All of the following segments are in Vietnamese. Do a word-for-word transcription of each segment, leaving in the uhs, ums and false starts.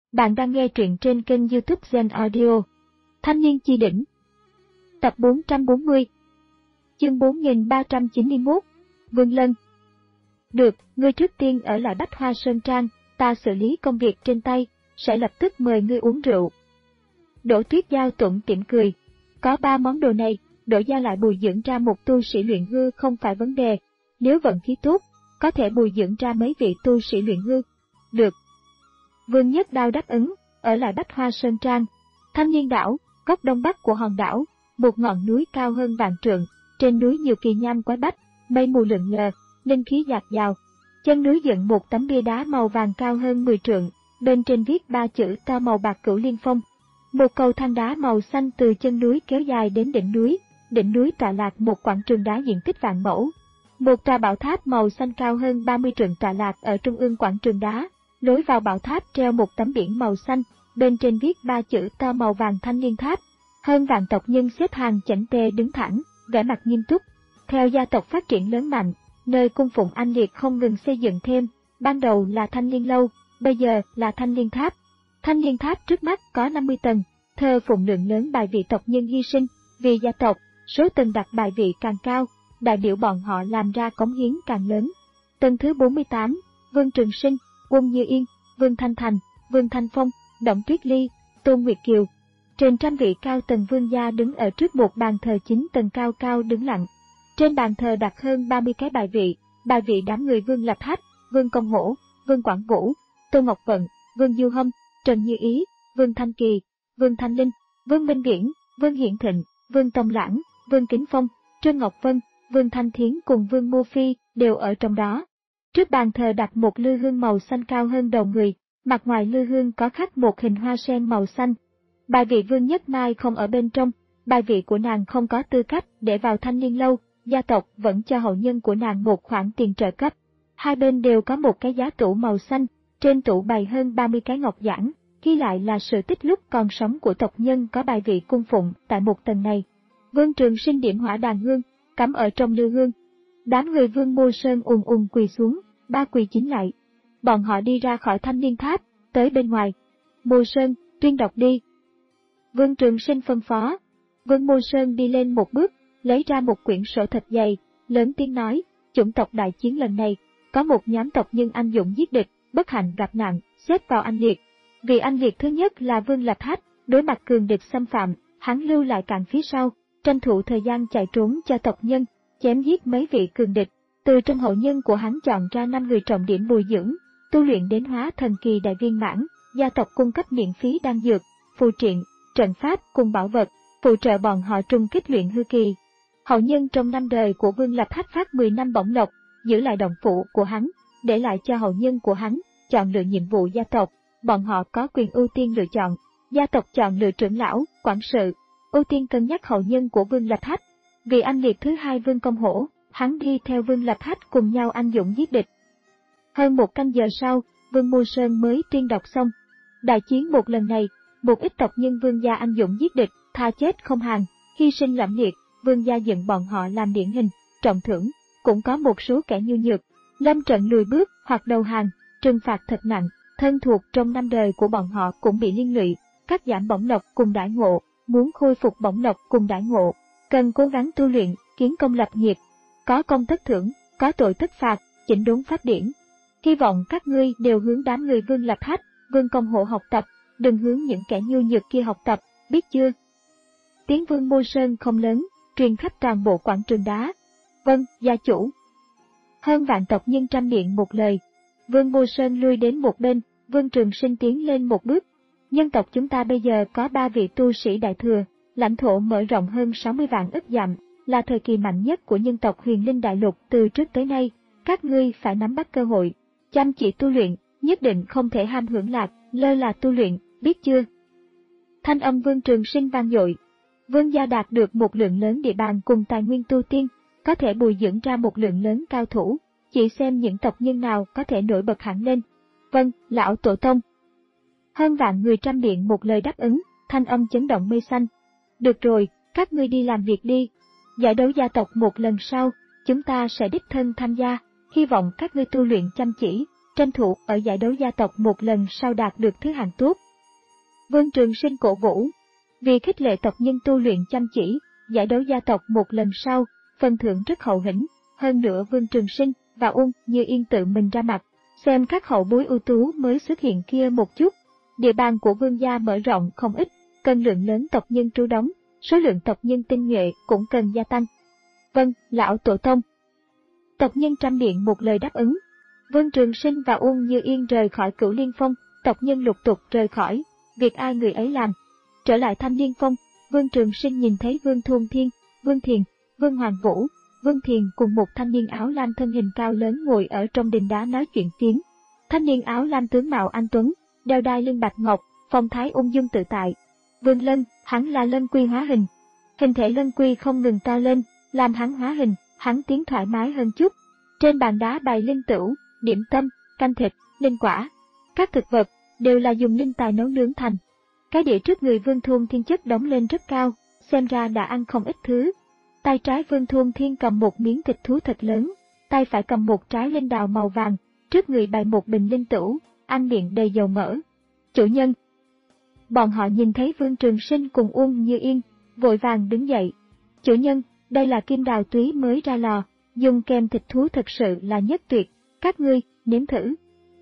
Bạn đang nghe truyện trên kênh YouTube Zen Audio. Thanh niên chi đỉnh. Tập bốn trăm bốn mươi. Chương bốn nghìn ba trăm chín mươi mốt. Vương Lân. Được, ngươi trước tiên ở lại Bách Hoa Sơn Trang, ta xử lý công việc trên tay, sẽ lập tức mời ngươi uống rượu. Đỗ Tuyết Giao tủm tỉm cười. Có ba món đồ này, Đỗ gia lại bồi dưỡng ra một tu sĩ luyện hư không phải vấn đề. Nếu vận khí tốt, có thể bồi dưỡng ra mấy vị tu sĩ luyện hư. Được. Vương Nhất Đao đáp ứng, ở lại Bách Hoa Sơn Trang. Thanh Niên đảo, góc đông bắc của hòn đảo, một ngọn núi cao hơn vạn trượng, trên núi nhiều kỳ nham quái bách, mây mù lượn lờ, linh khí dạt dào. Chân núi dựng một tấm bia đá màu vàng cao hơn mười trượng, bên trên viết ba chữ to màu bạc Cửu Liên Phong. Một cầu thang đá màu xanh từ chân núi kéo dài đến đỉnh núi, đỉnh núi tọa lạc một quảng trường đá diện tích vạn mẫu. Một tòa bảo tháp màu xanh cao hơn ba mươi trượng tọa lạc ở trung ương quảng trường đá. Lối vào bảo tháp treo một tấm biển màu xanh, bên trên viết ba chữ to màu vàng Thanh Niên Tháp. Hơn vạn tộc nhân xếp hàng chỉnh tề đứng thẳng, vẻ mặt nghiêm túc. Theo gia tộc phát triển lớn mạnh, nơi cung phụng anh liệt không ngừng xây dựng thêm, ban đầu là Thanh Niên Lâu, bây giờ là Thanh Niên Tháp. Thanh Niên Tháp trước mắt có năm mươi tầng, thờ phụng lượng lớn bài vị tộc nhân hy sinh vì gia tộc, số tầng đặt bài vị càng cao, đại biểu bọn họ làm ra cống hiến càng lớn. Tầng thứ bốn mươi tám, Vương Trường Sinh, Quân Như Yên, Vương Thanh Thành, Vương Thanh Phong, Động Tuyết Ly, Tôn Nguyệt Kiều. Trên trăm vị cao tầng vương gia đứng ở trước một bàn thờ chín tầng cao cao đứng lặng. Trên bàn thờ đặt hơn ba mươi cái bài vị, bài vị đám người Vương Lập Hách, Vương Công Hổ, Vương Quảng Vũ, Tô Ngọc Vận, Vương Du Hâm, Trần Như Ý, Vương Thanh Kỳ, Vương Thanh Linh, Vương Minh Viễn, Vương Hiển Thịnh, Vương Tông Lãng, Vương Kính Phong, Trương Ngọc Vân, Vương Thanh Thiến cùng Vương Mô Phi đều ở trong đó. Trước bàn thờ đặt một lư hương màu xanh cao hơn đầu người, mặt ngoài lư hương có khắc một hình hoa sen màu xanh. Bài vị Vương Nhất Mai không ở bên trong, bài vị của nàng không có tư cách để vào Thanh Niên Lâu, gia tộc vẫn cho hậu nhân của nàng một khoản tiền trợ cấp. Hai bên đều có một cái giá tủ màu xanh, trên tủ bày hơn ba mươi cái ngọc giản, ghi lại là sự tích lúc còn sống của tộc nhân có bài vị cung phụng tại một tầng này. Vương Trường Sinh điểm hỏa đàn hương, cắm ở trong lư hương. Đám người Vương Mô Sơn ùn ùn quỳ xuống, ba quỳ chính lại. Bọn họ đi ra khỏi Thanh Niên Tháp, tới bên ngoài. Mô Sơn, tuyên đọc đi. Vương Trường Sinh phân phó. Vương Mô Sơn đi lên một bước, lấy ra một quyển sổ thật dày, lớn tiếng nói, chủng tộc đại chiến lần này, có một nhóm tộc nhân anh dũng giết địch, bất hạnh gặp nạn, xếp vào anh liệt. Vì anh liệt thứ nhất là Vương Lập Hách, đối mặt cường địch xâm phạm, hắn lưu lại cạn phía sau, tranh thủ thời gian chạy trốn cho tộc nhân, chém giết mấy vị cường địch. Từ trong hậu nhân của hắn chọn ra năm người trọng điểm bồi dưỡng, tu luyện đến hóa thần kỳ đại viên mãn, gia tộc cung cấp miễn phí đan dược, phù triện, trận pháp cùng bảo vật, phụ trợ bọn họ trùng kích luyện hư kỳ. Hậu nhân trong năm đời của Vương Lập Hách phát mười năm bổng lộc, giữ lại động phủ của hắn, để lại cho hậu nhân của hắn, chọn lựa nhiệm vụ gia tộc, bọn họ có quyền ưu tiên lựa chọn, gia tộc chọn lựa trưởng lão, quản sự, ưu tiên cân nhắc hậu nhân của Vương Lập Hách. Vì anh liệt thứ hai Vương Công Hổ, hắn đi theo Vương Lập Hách cùng nhau anh dũng giết địch. Hơn một canh giờ sau, Vương Mô Sơn mới tuyên đọc xong. Đại chiến một lần này, một ít tộc nhân Vương gia anh dũng giết địch, tha chết không hàng, hy sinh lẫm liệt, Vương gia dựng bọn họ làm điển hình, trọng thưởng, cũng có một số kẻ nhu nhược, lâm trận lùi bước hoặc đầu hàng, trừng phạt thật nặng, thân thuộc trong năm đời của bọn họ cũng bị liên lụy, cắt giảm bổng lộc cùng đãi ngộ, muốn khôi phục bổng lộc cùng đãi ngộ, cần cố gắng tu luyện, kiến công lập nghiệp. Có công tất thưởng, có tội tất phạt, chỉnh đốn pháp điển. Hy vọng các ngươi đều hướng đám người Vương Lập Hách, Vương Công Hộ học tập, đừng hướng những kẻ nhu nhược kia học tập, biết chưa? Tiếng Vương Mô Sơn không lớn, truyền khắp toàn bộ quảng trường đá. Vâng, gia chủ. Hơn vạn tộc nhân trăm miệng một lời. Vương Mô Sơn lui đến một bên, Vương Trường Sinh tiến lên một bước. Nhân tộc chúng ta bây giờ có ba vị tu sĩ đại thừa, lãnh thổ mở rộng hơn sáu mươi vạn ức dặm, là thời kỳ mạnh nhất của nhân tộc Huyền Linh Đại Lục từ trước tới nay. Các ngươi phải nắm bắt cơ hội, chăm chỉ tu luyện, nhất định không thể ham hưởng lạc, lơ là tu luyện, biết chưa? Thanh âm Vương Trường Sinh vang dội. Vương gia đạt được một lượng lớn địa bàn cùng tài nguyên tu tiên, có thể bồi dưỡng ra một lượng lớn cao thủ, chỉ xem những tộc nhân nào có thể nổi bật hẳn lên. Vâng, lão tổ tông. Hơn vạn người trăm miệng một lời đáp ứng, thanh âm chấn động mây xanh. Được rồi, các ngươi đi làm việc đi. Giải đấu gia tộc một lần sau, chúng ta sẽ đích thân tham gia, hy vọng các ngươi tu luyện chăm chỉ, tranh thủ ở giải đấu gia tộc một lần sau đạt được thứ hạng tốt. Vương Trường Sinh cổ vũ. Vì khích lệ tộc nhân tu luyện chăm chỉ, giải đấu gia tộc một lần sau, phần thưởng rất hậu hĩnh, hơn nữa Vương Trường Sinh và Uông Như Yên tự mình ra mặt, xem các hậu bối ưu tú mới xuất hiện kia một chút. Địa bàn của Vương gia mở rộng không ít, cần lượng lớn tộc nhân trú đóng, số lượng tộc nhân tinh nhuệ cũng cần gia tăng. Vâng, lão tổ tông. Tộc nhân trăm miệng một lời đáp ứng. Vương Trường Sinh và Uông Như Yên rời khỏi Cửu Liên Phong, tộc nhân lục tục rời khỏi, việc ai người ấy làm. Trở lại Thanh Liên Phong, Vương Trường Sinh nhìn thấy Vương Thôn Thiên, Vương Thiền, Vương Hoàng Vũ, Vương Thiền cùng một thanh niên áo lam thân hình cao lớn ngồi ở trong đình đá nói chuyện phiếm. Thanh niên áo lam tướng mạo anh tuấn, đeo đai lưng bạch ngọc, phong thái ung dung tự tại. Vương Lân, hắn là Lân Quy hóa hình. Hình thể Lân Quy không ngừng to lên, làm hắn hóa hình, hắn tiến thoải mái hơn chút. Trên bàn đá bày linh tửu, điểm tâm, canh thịt, linh quả. Các thực vật đều là dùng linh tài nấu nướng thành. Cái đĩa trước người Vương Thôn Thiên chất đóng lên rất cao, xem ra đã ăn không ít thứ. Tay trái Vương Thôn Thiên cầm một miếng thịt thú thật lớn, tay phải cầm một trái linh đào màu vàng, trước người bày một bình linh tửu, ăn miệng đầy dầu mỡ. Chủ nhân. Bọn họ nhìn thấy Vương Trường Sinh cùng Uông Như Yên, vội vàng đứng dậy. Chủ nhân, đây là kim đào túy mới ra lò, dùng kèm thịt thú thật sự là nhất tuyệt, các ngươi, nếm thử.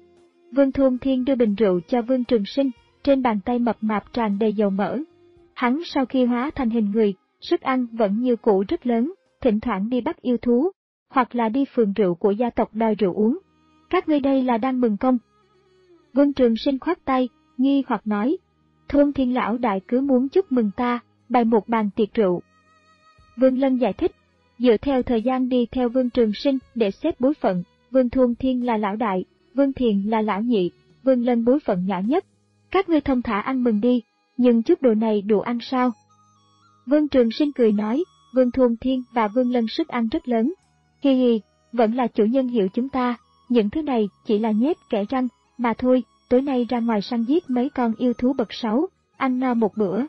Vương Thôn Thiên đưa bình rượu cho Vương Trường Sinh, trên bàn tay mập mạp tràn đầy dầu mỡ. Hắn sau khi hóa thành hình người, sức ăn vẫn như cũ rất lớn, thỉnh thoảng đi bắt yêu thú, hoặc là đi phường rượu của gia tộc đòi rượu uống. Các ngươi đây là đang mừng công. Vương Trường Sinh khoát tay, nghi hoặc nói, Thôn Thiên lão đại cứ muốn chúc mừng ta, bày một bàn tiệc rượu. Vương Lân giải thích, dựa theo thời gian đi theo Vương Trường Sinh để xếp bối phận, Vương Thôn Thiên là lão đại, Vương Thiền là lão nhị, Vương Lân bối phận nhỏ nhất. Các ngươi thông thả ăn mừng đi, nhưng chút đồ này đủ ăn sao? Vương Trường Sinh cười nói, Vương Thôn Thiên và Vương Lân sức ăn rất lớn. Hi hi, vẫn là chủ nhân hiểu chúng ta, những thứ này chỉ là nhét kẽ răng, mà thôi, tối nay ra ngoài săn giết mấy con yêu thú bậc sáu, ăn no một bữa.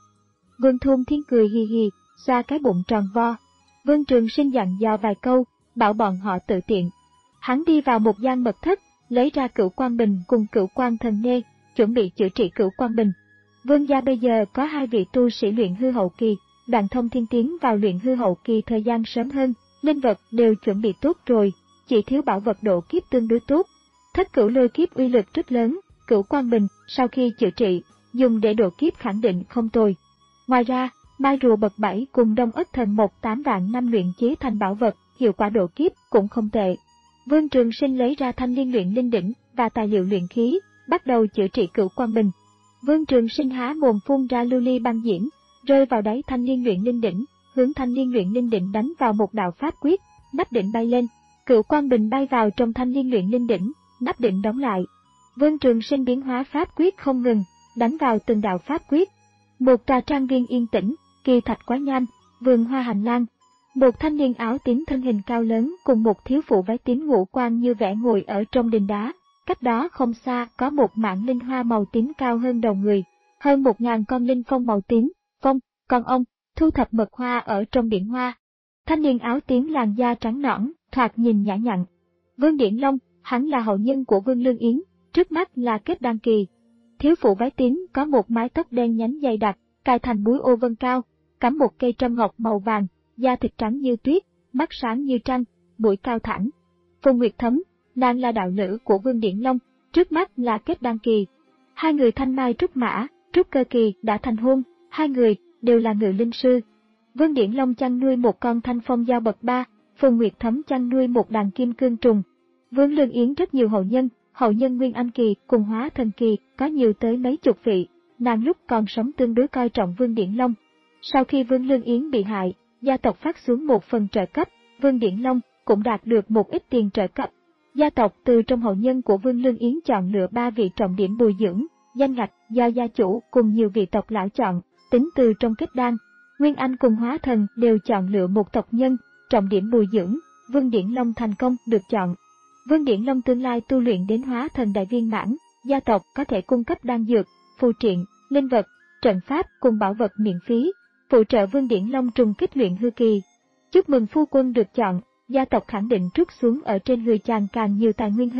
Vương Thôn Thiên cười hi hi, xoa cái bụng tròn vo. Vương Trường Sinh dặn dò vài câu, bảo bọn họ tự tiện. Hắn đi vào một gian mật thất, lấy ra Cửu Quang Bình cùng Cửu Quang Thần Nê, chuẩn bị chữa trị Cửu Quang Bình. Vương gia bây giờ có hai vị tu sĩ luyện hư hậu kỳ, Đoạn Thông Thiên tiến vào luyện hư hậu kỳ thời gian sớm hơn, linh vật đều chuẩn bị tốt rồi, chỉ thiếu bảo vật độ kiếp tương đối tốt. Thất cửu lôi kiếp uy lực rất lớn, Cửu Quang Bình sau khi chữa trị, dùng để độ kiếp khẳng định không tồi. Ngoài ra, mai rùa bậc bảy cùng đông ất thần một tám vạn năm luyện chế thành bảo vật, hiệu quả độ kiếp cũng không tệ. Vương Trường Sinh lấy ra thanh liên luyện linh đỉnh và tài liệu luyện khí, bắt đầu chữa trị Cửu Quang Bình. Vương Trường Sinh há mồm phun ra lưu ly băng diễm, rơi vào đáy thanh liên luyện linh đỉnh, hướng thanh liên luyện linh đỉnh đánh vào một đạo pháp quyết, nắp đỉnh bay lên, Cửu Quang Bình bay vào trong thanh liên luyện linh đỉnh, nắp đỉnh đóng lại. Vương Trường Sinh biến hóa pháp quyết không ngừng, đánh vào từng đạo pháp quyết. Một tòa trang viên yên tĩnh, kỳ thạch quá nham, vườn hoa hành lang. Một thanh niên áo tím thân hình cao lớn cùng một thiếu phụ váy tím ngũ quan như vẽ ngồi ở trong đình đá. Cách đó không xa có một mảng linh hoa màu tím cao hơn đầu người, hơn một ngàn con linh phong màu tím, phong, con ong, thu thập mật hoa ở trong biển hoa. Thanh niên áo tím làn da trắng nõn, thoạt nhìn nhã nhặn. Vương Điển Long, hắn là hậu nhân của Vương Lương Yến, trước mắt là kết đăng kỳ. Thiếu phụ váy tím có một mái tóc đen nhánh dày đặc, cài thành búi ô vân cao, cắm một cây trâm ngọc màu vàng, da thịt trắng như tuyết, mắt sáng như trăng, mũi cao thẳng. Phùng Nguyệt Thấm, nàng là đạo lữ của Vương Điển Long, trước mắt là kết đăng kỳ. Hai người thanh mai trúc mã, trúc cơ kỳ đã thành hôn, hai người đều là ngự linh sư. Vương Điển Long chăn nuôi một con thanh phong dao bậc ba, Phùng Nguyệt Thấm chăn nuôi một đàn kim cương trùng. Vương Lương Yến rất nhiều hậu nhân, hậu nhân Nguyên Anh kỳ cùng Hóa Thần kỳ có nhiều tới mấy chục vị. Nàng lúc còn sống tương đối coi trọng Vương Điển Long. Sau khi Vương Lương Yến bị hại, gia tộc phát xuống một phần trợ cấp, Vương Điển Long cũng đạt được một ít tiền trợ cấp. Gia tộc từ trong hậu nhân của Vương Lương Yến chọn lựa ba vị trọng điểm bồi dưỡng, danh ngạch do gia chủ cùng nhiều vị tộc lão chọn, tính từ trong kết đan. Nguyên Anh cùng Hóa Thần đều chọn lựa một tộc nhân, trọng điểm bồi dưỡng, Vương Điển Long thành công được chọn. Vương Điển Long tương lai tu luyện đến Hóa Thần đại viên mãn, gia tộc có thể cung cấp đan dược, phù triện, linh vật, trận pháp cùng bảo vật miễn phí, phụ trợ Vương Điển Long trùng kích luyện hư kỳ. Chúc mừng phu quân được chọn, gia tộc khẳng định trút xuống ở trên người chàng càng nhiều tài nguyên hơn,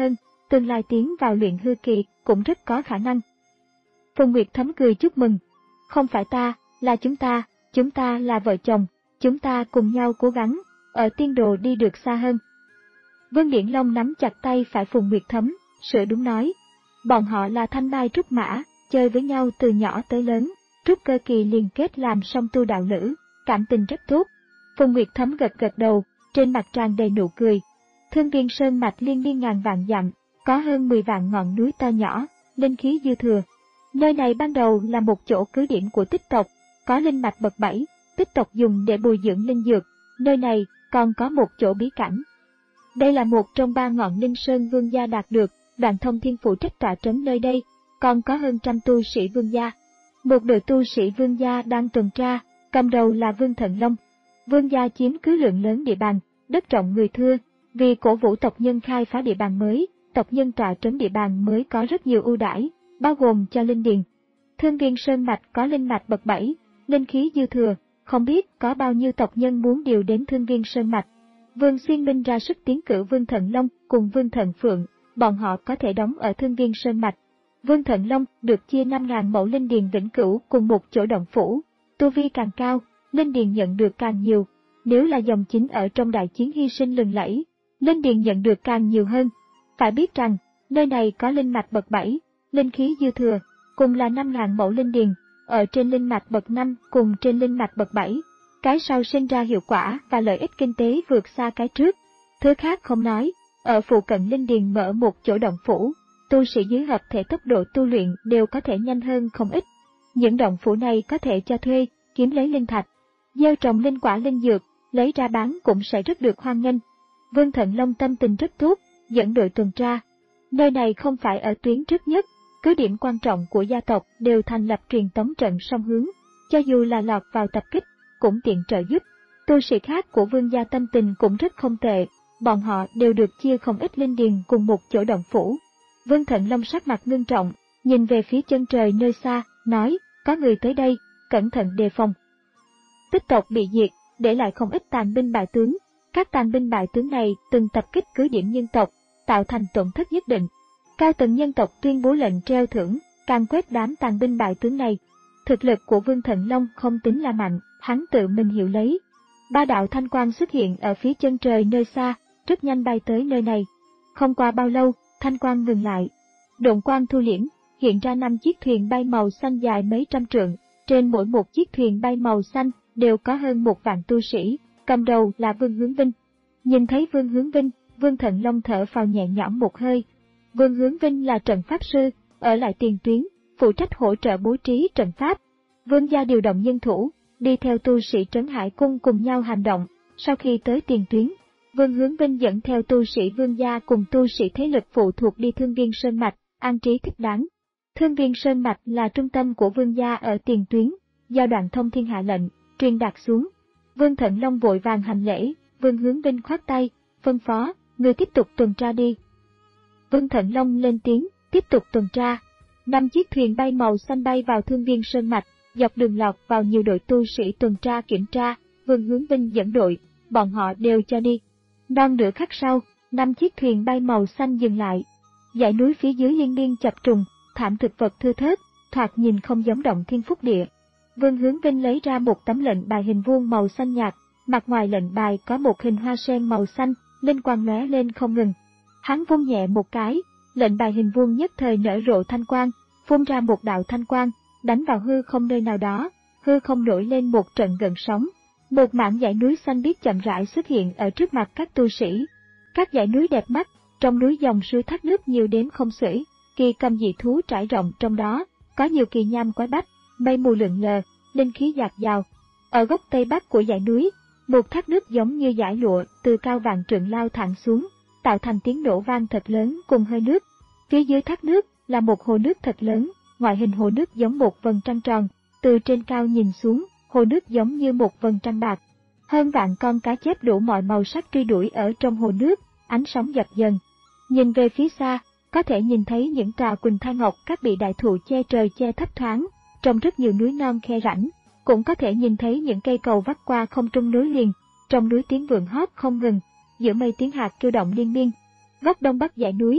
tương lai tiến vào luyện hư kỳ cũng rất có khả năng. Phùng Nguyệt Thấm cười chúc mừng. Không phải ta, là chúng ta, chúng ta là vợ chồng, chúng ta cùng nhau cố gắng, ở tiên đồ đi được xa hơn. Vương Điển Long nắm chặt tay phải Phùng Nguyệt Thấm, sửa đúng nói. Bọn họ là thanh mai trúc mã, chơi với nhau từ nhỏ tới lớn, trúc cơ kỳ liền kết làm song tu đạo lữ, cảm tình rất tốt. Phùng Nguyệt Thấm gật gật đầu, trên mặt tràn đầy nụ cười. Thương Viên Sơn mạch liên miên ngàn vạn dặm, có hơn mười vạn ngọn núi to nhỏ, linh khí dư thừa. Nơi này ban đầu là một chỗ cứ điểm của Tích tộc, có linh mạch bậc bảy, Tích tộc dùng để bồi dưỡng linh dược. Nơi này còn có một chỗ bí cảnh. Đây là một trong ba ngọn linh sơn vương gia đạt được, Đoạn Thông Thiên phụ trách tọa trấn nơi đây, còn có hơn trăm tu sĩ vương gia. Một đội tu sĩ vương gia đang tuần tra, cầm đầu là Vương Thần Long. Vương gia chiếm cứ lượng lớn địa bàn, đất rộng người thưa, vì cổ vũ tộc nhân khai phá địa bàn mới, tộc nhân tọa trấn địa bàn mới có rất nhiều ưu đãi, bao gồm cho linh điền. Thương Viên Sơn mạch có linh mạch bậc bảy, linh khí dư thừa, không biết có bao nhiêu tộc nhân muốn điều đến Thương Viên Sơn mạch. Vương Xuyên Minh ra sức tiến cử Vương Thần Long cùng Vương Thần Phượng, bọn họ có thể đóng ở Thương Viên Sơn mạch. Vương Thần Long được chia năm nghìn mẫu linh điền vĩnh cửu cùng một chỗ động phủ, tu vi càng cao, linh điền nhận được càng nhiều. Nếu là dòng chính ở trong đại chiến hy sinh lừng lẫy, linh điền nhận được càng nhiều hơn. Phải biết rằng, nơi này có linh mạch bậc bảy, linh khí dư thừa, cùng là năm nghìn mẫu linh điền, ở trên linh mạch bậc năm cùng trên linh mạch bậc bảy. Cái sau sinh ra hiệu quả và lợi ích kinh tế vượt xa cái trước. Thứ khác không nói, ở phụ cận linh điền mở một chỗ động phủ, tu sĩ dưới hợp thể tốc độ tu luyện đều có thể nhanh hơn không ít. Những động phủ này có thể cho thuê, kiếm lấy linh thạch, gieo trồng linh quả linh dược, lấy ra bán cũng sẽ rất được hoan nghênh. Vương Thần Long tâm tình rất tốt, dẫn đội tuần tra. Nơi này không phải ở tuyến trước nhất, cứ điểm quan trọng của gia tộc đều thành lập truyền tống trận song hướng, cho dù là lọt vào tập kích, cũng tiện trợ giúp. Tu sĩ khác của vương gia tâm tình cũng rất không tệ, bọn họ đều được chia không ít linh điền cùng một chỗ động phủ. Vương Thần Long sắc mặt ngưng trọng, nhìn về phía chân trời nơi xa, nói, có người tới đây, cẩn thận đề phòng. Tích tộc bị diệt, để lại không ít tàn binh bại tướng. Các tàn binh bại tướng này từng tập kích cứ điểm nhân tộc, tạo thành tổn thất nhất định. Cao tầng nhân tộc tuyên bố lệnh treo thưởng, can quét đám tàn binh bại tướng này. Thực lực của Vương Thần Long không tính là mạnh, hắn tự mình hiểu lấy. Ba đạo thanh quang xuất hiện ở phía chân trời nơi xa, rất nhanh bay tới nơi này. Không qua bao lâu, thanh quang ngừng lại. Độn quang thu liễm, hiện ra năm chiếc thuyền bay màu xanh dài mấy trăm trượng. Trên mỗi một chiếc thuyền bay màu xanh đều có hơn một vạn tu sĩ, cầm đầu là Vương Hướng Vinh. Nhìn thấy Vương Hướng Vinh, Vương Thần Long thở phào nhẹ nhõm một hơi. Vương Hướng Vinh là trận pháp sư, ở lại tiền tuyến, phụ trách hỗ trợ bố trí trận pháp. Vương gia điều động nhân thủ, đi theo tu sĩ Trấn Hải Cung cùng nhau hành động. Sau khi tới tiền tuyến, Vương Hướng Vinh dẫn theo tu sĩ Vương gia cùng tu sĩ thế lực phụ thuộc đi Thương Viên Sơn mạch, an trí thích đáng. Thương Viên Sơn mạch là trung tâm của Vương gia ở tiền tuyến, do Đoạn Thông Thiên hạ lệnh, truyền đạt xuống. Vương Thần Long vội vàng hành lễ, Vương Hướng Vinh khoát tay, phân phó, người tiếp tục tuần tra đi. Vương Thần Long lên tiếng, tiếp tục tuần tra. Năm chiếc thuyền bay màu xanh bay vào Thương Viên Sơn mạch, dọc đường lọt vào nhiều đội tu sĩ tuần tra kiểm tra, Vương Hướng Vinh dẫn đội, bọn họ đều cho đi. Non nửa khắc sau, năm chiếc thuyền bay màu xanh dừng lại. Dãy núi phía dưới liên miên chập trùng, thảm thực vật thưa thớt, thoạt nhìn không giống động thiên phúc địa. Vương Hướng Vinh lấy ra một tấm lệnh bài hình vuông màu xanh nhạt, mặt ngoài lệnh bài có một hình hoa sen màu xanh, linh quang lóe lên không ngừng. Hắn vung nhẹ một cái, lệnh bài hình vuông nhất thời nở rộ thanh quang, phun ra một đạo thanh quang, đánh vào hư không nơi nào đó, hư không nổi lên một trận gợn sóng. Một mảng dãy núi xanh biếc chậm rãi xuất hiện ở trước mặt các tu sĩ. Các dãy núi đẹp mắt, trong núi dòng suối thác nước nhiều đếm không xuể, kỳ cầm dị thú trải rộng trong đó, có nhiều kỳ nham quái bách, mây mù lượn lờ, linh khí dạt dào. Ở góc tây bắc của dãy núi, một thác nước giống như dải lụa từ cao vạn trượng lao thẳng xuống, tạo thành tiếng nổ vang thật lớn cùng hơi nước. Phía dưới thác nước là một hồ nước thật lớn, ngoại hình hồ nước giống một vầng trăng tròn, từ trên cao nhìn xuống, hồ nước giống như một vầng trăng bạc. Hơn vạn con cá chép đủ mọi màu sắc truy đuổi ở trong hồ nước, ánh sóng dập dần. Nhìn về phía xa, có thể nhìn thấy những tòa quỳnh thai ngọc các bị đại thụ che trời che thấp thoáng, trong rất nhiều núi non khe rãnh, cũng có thể nhìn thấy những cây cầu vắt qua không trung nối liền, trong núi tiếng vượn hót không ngừng, giữa mây tiếng hạt kêu động liên miên. Góc đông bắc dãy núi,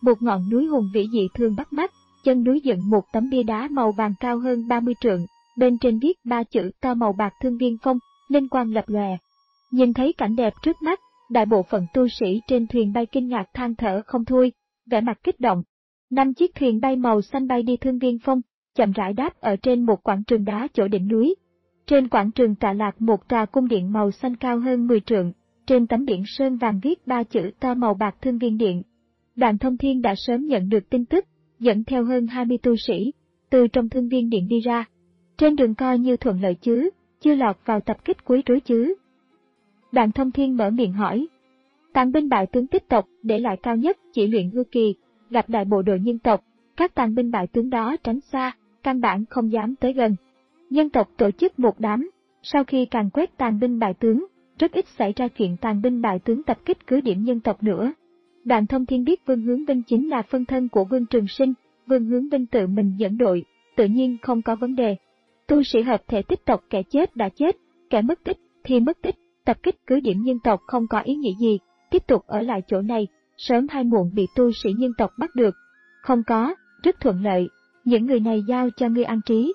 một ngọn núi hùng vĩ dị thường bắt mắt, chân núi dựng một tấm bia đá màu vàng cao hơn ba mươi trượng, bên trên viết ba chữ to màu bạc Thương Viên Phong, linh quang lập lòe. Nhìn thấy cảnh đẹp trước mắt, đại bộ phận tu sĩ trên thuyền bay kinh ngạc than thở không thôi, vẻ mặt kích động. Năm chiếc thuyền bay màu xanh bay đi Thương Viên Phong, chậm rãi đáp ở trên một quảng trường đá chỗ đỉnh núi. Trên quảng trường tọa lạc một tòa cung điện màu xanh cao hơn mười trượng, trên tấm biển sơn vàng viết ba chữ to màu bạc Thương Viên Điện. Đoàn Thông Thiên đã sớm nhận được tin tức, dẫn theo hơn hai mươi tu sĩ, từ trong Thương Viên Điện đi ra. Trên đường coi như thuận lợi chứ, chưa lọt vào tập kích quấy rối chứ. Đoàn Thông Thiên mở miệng hỏi. Tàn binh bại tướng tích tộc để lại cao nhất chỉ luyện hư kỳ, gặp đại bộ đội nhân tộc, các tàn binh bại tướng đó tránh xa, căn bản không dám tới gần. Nhân tộc tổ chức một đám, sau khi càn quét tàn binh bại tướng, rất ít xảy ra chuyện tàn binh bại tướng tập kích cứ điểm nhân tộc nữa. Đoàn Thông Thiên biết Vương Hướng Vinh chính là phân thân của Vương Trường Sinh, Vương Hướng Vinh tự mình dẫn đội, tự nhiên không có vấn đề. Tu sĩ hợp thể tích tộc kẻ chết đã chết, kẻ mất tích thì mất tích, tập kích cứ điểm nhân tộc không có ý nghĩa gì, tiếp tục ở lại chỗ này, sớm hay muộn bị tu sĩ nhân tộc bắt được. Không có, rất thuận lợi, những người này giao cho ngươi an trí.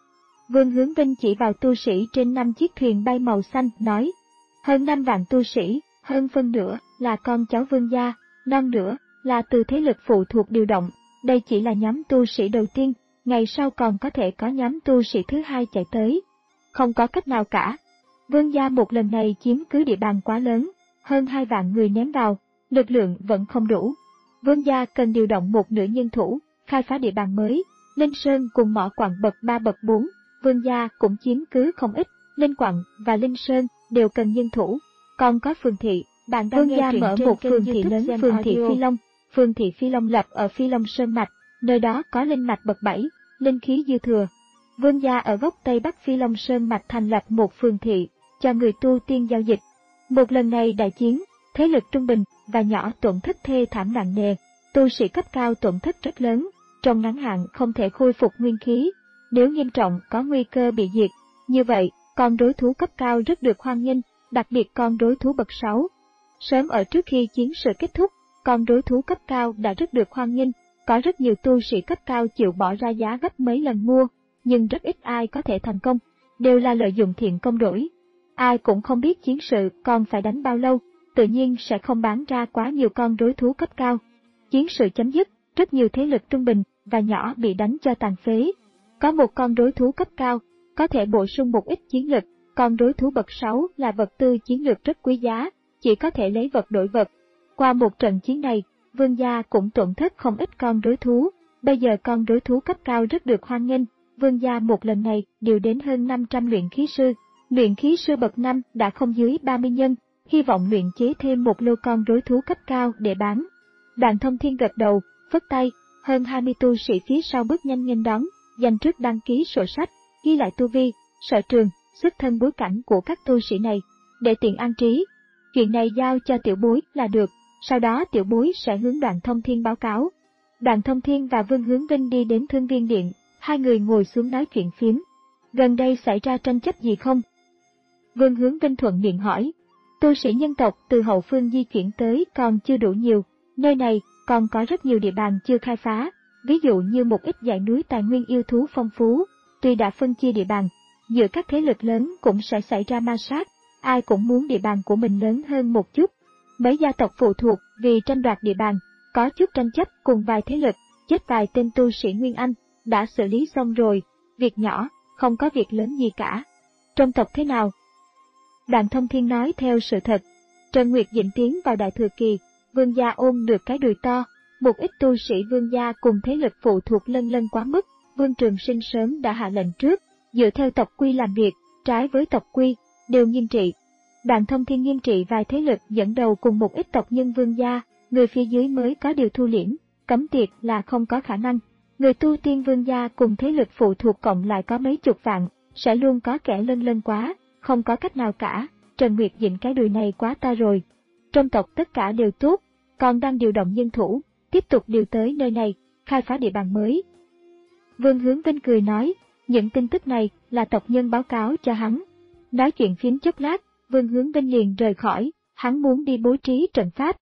Vương Hướng Vinh chỉ vào tu sĩ trên năm chiếc thuyền bay màu xanh, nói, hơn năm vạn tu sĩ, hơn phân nửa là con cháu vương gia, non nữa là từ thế lực phụ thuộc điều động, đây chỉ là nhóm tu sĩ đầu tiên, ngày sau còn có thể có nhóm tu sĩ thứ hai chạy tới. Không có cách nào cả. Vương gia một lần này chiếm cứ địa bàn quá lớn, hơn hai vạn người ném vào, lực lượng vẫn không đủ. Vương gia cần điều động một nửa nhân thủ, khai phá địa bàn mới. Linh Sơn cùng mỏ quặng bậc ba bậc bốn, vương gia cũng chiếm cứ không ít, Linh Quặng và Linh Sơn đều cần nhân thủ. Còn có phường thị, bạn đang Vương nghe gia truyện mở trên một kênh phường thị YouTube lớn, Gen phường thị Audio. Phi Long. Phường thị Phi Long lập ở Phi Long Sơn Mạch, nơi đó có linh mạch bậc bảy, linh khí dư thừa. Vương gia ở góc Tây Bắc Phi Long Sơn Mạch thành lập một phường thị, cho người tu tiên giao dịch. Một lần này đại chiến, thế lực trung bình và nhỏ tổn thất thê thảm nặng nề, tu sĩ cấp cao tổn thất rất lớn, trong ngắn hạn không thể khôi phục nguyên khí, nếu nghiêm trọng có nguy cơ bị diệt. Như vậy, con đối thú cấp cao rất được hoan nghênh, đặc biệt con đối thú bậc sáu. Sớm ở trước khi chiến sự kết thúc, con đối thú cấp cao đã rất được hoan nghênh, có rất nhiều tu sĩ cấp cao chịu bỏ ra giá gấp mấy lần mua, nhưng rất ít ai có thể thành công, đều là lợi dụng thiện công đổi. Ai cũng không biết chiến sự còn phải đánh bao lâu, tự nhiên sẽ không bán ra quá nhiều con đối thú cấp cao. Chiến sự chấm dứt, rất nhiều thế lực trung bình và nhỏ bị đánh cho tàn phế. Có một con đối thú cấp cao, có thể bổ sung một ít chiến lực, con đối thú bậc sáu là vật tư chiến lược rất quý giá, chỉ có thể lấy vật đổi vật. Qua một trận chiến này, vương gia cũng tổn thất không ít con đối thú, bây giờ con đối thú cấp cao rất được hoan nghênh, vương gia một lần này điều đến hơn năm trăm luyện khí sư. Luyện khí sư bậc năm đã không dưới ba mươi nhân, hy vọng luyện chế thêm một lô con đối thú cấp cao để bán. Đoàn Thông Thiên gật đầu, phất tay, hơn hai mươi tu sĩ phía sau bước nhanh nghênh đón, dành trước đăng ký sổ sách, ghi lại tu vi, sở trường, xuất thân bối cảnh của các tu sĩ này, để tiện an trí. Chuyện này giao cho tiểu bối là được, sau đó tiểu bối sẽ hướng Đoàn Thông Thiên báo cáo. Đoàn Thông Thiên và Vương Hướng Vinh đi đến Thương Viên Điện, hai người ngồi xuống nói chuyện phiếm. Gần đây xảy ra tranh chấp gì không? Vương Hướng Vinh thuận miệng hỏi. Tu sĩ nhân tộc từ hậu phương di chuyển tới còn chưa đủ nhiều, nơi này còn có rất nhiều địa bàn chưa khai phá, ví dụ như một ít dãy núi tài nguyên yêu thú phong phú. Tuy đã phân chia địa bàn, giữa các thế lực lớn cũng sẽ xảy ra ma sát, ai cũng muốn địa bàn của mình lớn hơn một chút. Mấy gia tộc phụ thuộc vì tranh đoạt địa bàn, có chút tranh chấp cùng vài thế lực, chết vài tên tu sĩ Nguyên Anh, đã xử lý xong rồi, việc nhỏ, không có việc lớn gì cả. Trong tộc thế nào? Đoàn Thông Thiên nói theo sự thật. Trần Nguyệt Dĩnh tiến vào đại thừa kỳ, vương gia ôm được cái đùi to, một ít tu sĩ vương gia cùng thế lực phụ thuộc lân lân quá mức, Vương Trường Sinh sớm đã hạ lệnh trước, dựa theo tộc quy làm việc, trái với tộc quy, đều nghiêm trị. Đoàn Thông Thiên nghiêm trị vài thế lực dẫn đầu cùng một ít tộc nhân vương gia, người phía dưới mới có điều thu liễm, cấm tiệc là không có khả năng. Người tu tiên vương gia cùng thế lực phụ thuộc cộng lại có mấy chục vạn, sẽ luôn có kẻ lân lân quá, không có cách nào cả. Trần Nguyệt Dĩnh cái đùi này quá to rồi. Trong tộc tất cả đều tốt, còn đang điều động nhân thủ, tiếp tục điều tới nơi này, khai phá địa bàn mới. Vương Hướng Vinh cười nói, những tin tức này là tộc nhân báo cáo cho hắn. Nói chuyện phiếm chốc lát, Vương Hướng Vinh liền rời khỏi, hắn muốn đi bố trí trận pháp.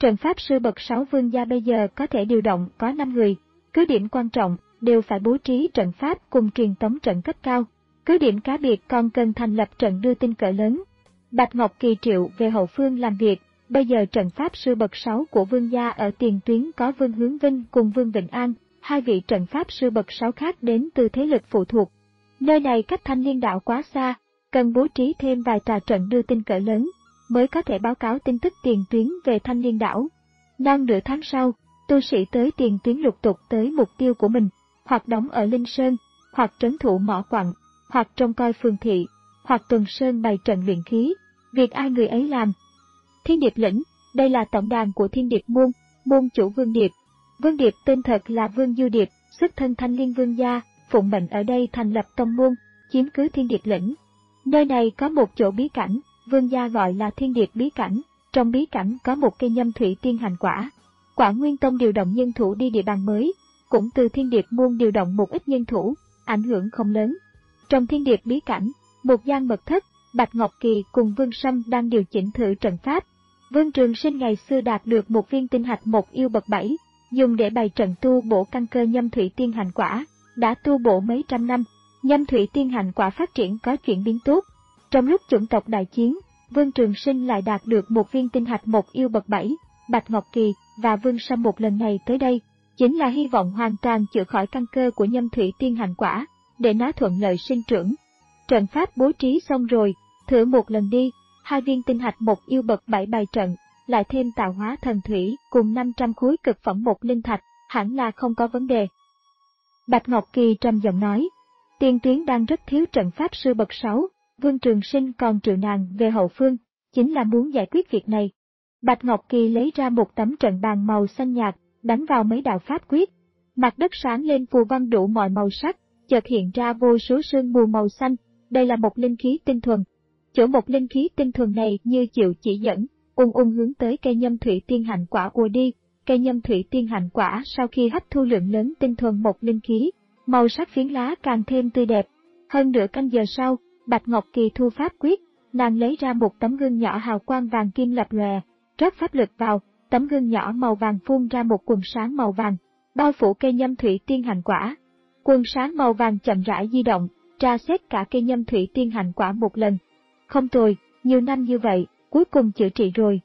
Trận pháp sư bậc sáu Vương gia bây giờ có thể điều động có năm người, cứ điểm quan trọng đều phải bố trí trận pháp cùng truyền tống trận cấp cao. Cứ điểm cá biệt còn cần thành lập trận đưa tin cỡ lớn. Bạch Ngọc Kỳ triệu về hậu phương làm việc, bây giờ trận pháp sư bậc sáu của Vương gia ở tiền tuyến có Vương Hướng Vinh cùng Vương Vịnh An, hai vị trận pháp sư bậc sáu khác đến từ thế lực phụ thuộc. Nơi này cách Thanh Liên đảo quá xa, cần bố trí thêm vài tòa trận đưa tin cỡ lớn, mới có thể báo cáo tin tức tiền tuyến về Thanh Liên đảo. Non nửa tháng sau, tu sĩ tới tiền tuyến lục tục tới mục tiêu của mình, hoặc đóng ở Linh Sơn, hoặc trấn thủ mỏ quặng, hoặc trông coi phường thị, hoặc tuần sơn bày trận luyện khí, việc ai người ấy làm. Thiên Điệp lĩnh, đây là tổng đàn của Thiên Điệp môn, môn chủ Vương Điệp. Vương Điệp tên thật là Vương Du Điệp, xuất thân Thanh Liên Vương gia, phụng mệnh ở đây thành lập tông môn, chiếm cứ Thiên Điệp lĩnh. Nơi này có một chỗ bí cảnh, Vương gia gọi là Thiên Điệp bí cảnh, trong bí cảnh có một cây nhâm thủy tiên hành quả. Quả Nguyên Tông điều động nhân thủ đi địa bàn mới, cũng từ Thiên Điệp môn điều động một ít nhân thủ, ảnh hưởng không lớn. Trong Thiên Điệp bí cảnh, một gian mật thất, Bạch Ngọc Kỳ cùng Vương Sâm đang điều chỉnh thử trận pháp. Vương Trường Sinh ngày xưa đạt được một viên tinh hạch một yêu bậc bảy, dùng để bày trận tu bổ căn cơ nhâm thủy tiên hành quả, đã tu bổ mấy trăm năm, nhâm thủy tiên hành quả phát triển có chuyển biến tốt. Trong lúc chủng tộc đại chiến, Vương Trường Sinh lại đạt được một viên tinh hạch một yêu bậc bảy, Bạch Ngọc Kỳ và Vương Sâm một lần này tới đây, chính là hy vọng hoàn toàn chữa khỏi căn cơ của nhâm thủy tiên hành quả, để nó thuận lợi sinh trưởng. Trận pháp bố trí xong rồi, thử một lần đi, hai viên tinh hạch một yêu bậc bảy bài trận, lại thêm tạo hóa thần thủy cùng năm trăm khối cực phẩm một linh thạch, hẳn là không có vấn đề. Bạch Ngọc Kỳ trầm giọng nói, tiền tuyến đang rất thiếu trận pháp sư bậc sáu, Vương Trường Sinh còn triệu nàng về hậu phương, chính là muốn giải quyết việc này. Bạch Ngọc Kỳ lấy ra một tấm trận bàn màu xanh nhạt, đánh vào mấy đạo pháp quyết. Mặt đất sáng lên phù văn đủ mọi màu sắc, chợt hiện ra vô số sương mù màu xanh, đây là một linh khí tinh thuần. Chỗ một linh khí tinh thuần này như chịu chỉ dẫn, ung ung hướng tới cây nhâm thủy tiên hành quả ùa đi. Cây nhâm thủy tiên hành quả sau khi hấp thu lượng lớn tinh thuần một linh khí, màu sắc phiến lá càng thêm tươi đẹp. Hơn nửa canh giờ sau, Bạch Ngọc Kỳ thu pháp quyết, nàng lấy ra một tấm gương nhỏ hào quang vàng kim lập lòe, rót pháp lực vào, tấm gương nhỏ màu vàng phun ra một quần sáng màu vàng, bao phủ cây nhâm thủy tiên hành quả. Quần sáng màu vàng chậm rãi di động, tra xét cả cây nhâm thủy tiên hành quả một lần. Không tồi, nhiều năm như vậy, cuối cùng chữa trị rồi.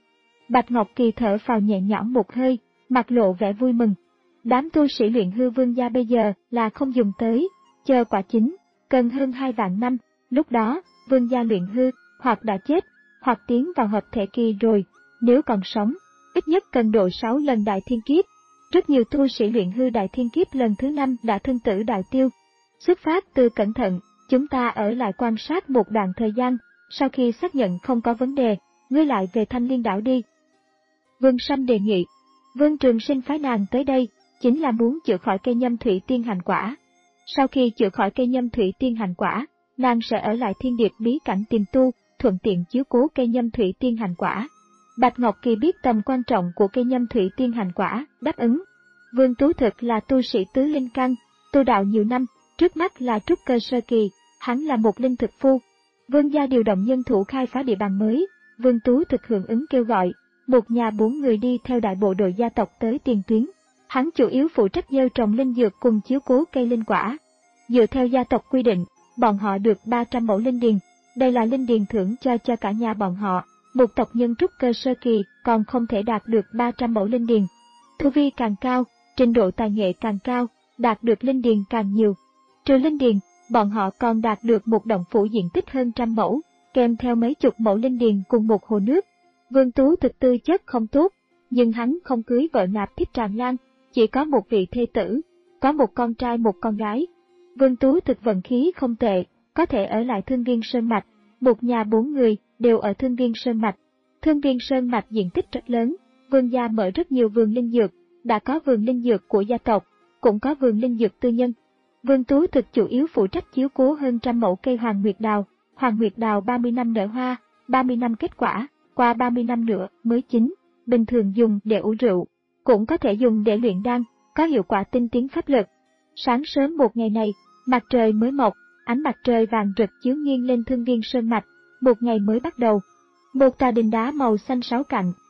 Bạch Ngọc Kỳ thở phào nhẹ nhõm một hơi, mặt lộ vẻ vui mừng. Đám tu sĩ luyện hư Vương gia bây giờ là không dùng tới, chờ quả chính, cần hơn hai vạn năm, lúc đó, Vương gia luyện hư, hoặc đã chết, hoặc tiến vào hợp thể kỳ rồi, nếu còn sống, ít nhất cần độ sáu lần đại thiên kiếp. Rất nhiều tu sĩ luyện hư đại thiên kiếp lần thứ năm đã thân tử đạo tiêu. Xuất phát từ cẩn thận, chúng ta ở lại quan sát một đoạn thời gian, sau khi xác nhận không có vấn đề, ngươi lại về Thanh Liên đảo đi. Vương Sâm đề nghị, Vương Trường Sinh phái nàng tới đây, chính là muốn chữa khỏi cây nhâm thủy tiên hành quả. Sau khi chữa khỏi cây nhâm thủy tiên hành quả, nàng sẽ ở lại Thiên Điệp bí cảnh tìm tu, thuận tiện chiếu cố cây nhâm thủy tiên hành quả. Bạch Ngọc Kỳ biết tầm quan trọng của cây nhâm thủy tiên hành quả, đáp ứng. Vương Tú Thực là tu sĩ tứ linh căn, tu đạo nhiều năm, trước mắt là trúc cơ sơ kỳ, hắn là một linh thực phu. Vương gia điều động nhân thủ khai phá địa bàn mới, Vương Tú Thực hưởng ứng kêu gọi, một nhà bốn người đi theo đại bộ đội gia tộc tới tiền tuyến. Hắn chủ yếu phụ trách gieo trồng linh dược cùng chiếu cố cây linh quả. Dựa theo gia tộc quy định, bọn họ được ba trăm mẫu linh điền, đây là linh điền thưởng cho cho cả nhà bọn họ. Một tộc nhân trúc cơ sơ kỳ còn không thể đạt được ba trăm mẫu linh điền. Tu vi càng cao, trình độ tài nghệ càng cao, đạt được linh điền càng nhiều. Trừ linh điền, bọn họ còn đạt được một động phủ diện tích hơn trăm mẫu, kèm theo mấy chục mẫu linh điền cùng một hồ nước. Vương Tú Thực tư chất không tốt, nhưng hắn không cưới vợ nạp thiếp tràn lan, chỉ có một vị thê tử, có một con trai một con gái. Vương Tú Thực vận khí không tệ, có thể ở lại Thương Viên Sơn Mạch, một nhà bốn người đều ở Thương Viên Sơn Mạch. Thương Viên Sơn Mạch diện tích rất lớn, Vương gia mở rất nhiều vườn linh dược, đã có vườn linh dược của gia tộc, cũng có vườn linh dược tư nhân. Vương Tú Thực chủ yếu phụ trách chiếu cố hơn trăm mẫu cây Hoàng Nguyệt Đào, Hoàng Nguyệt Đào ba mươi năm nở hoa, ba mươi năm kết quả, qua ba mươi năm nữa mới chín, bình thường dùng để ủ rượu, cũng có thể dùng để luyện đan, có hiệu quả tinh tiến pháp lực. Sáng sớm một ngày này, mặt trời mới mọc, ánh mặt trời vàng rực chiếu nghiêng lên Thương Viên Sơn Mạch, một ngày mới bắt đầu. Một tòa đình đá màu xanh sáu cạnh,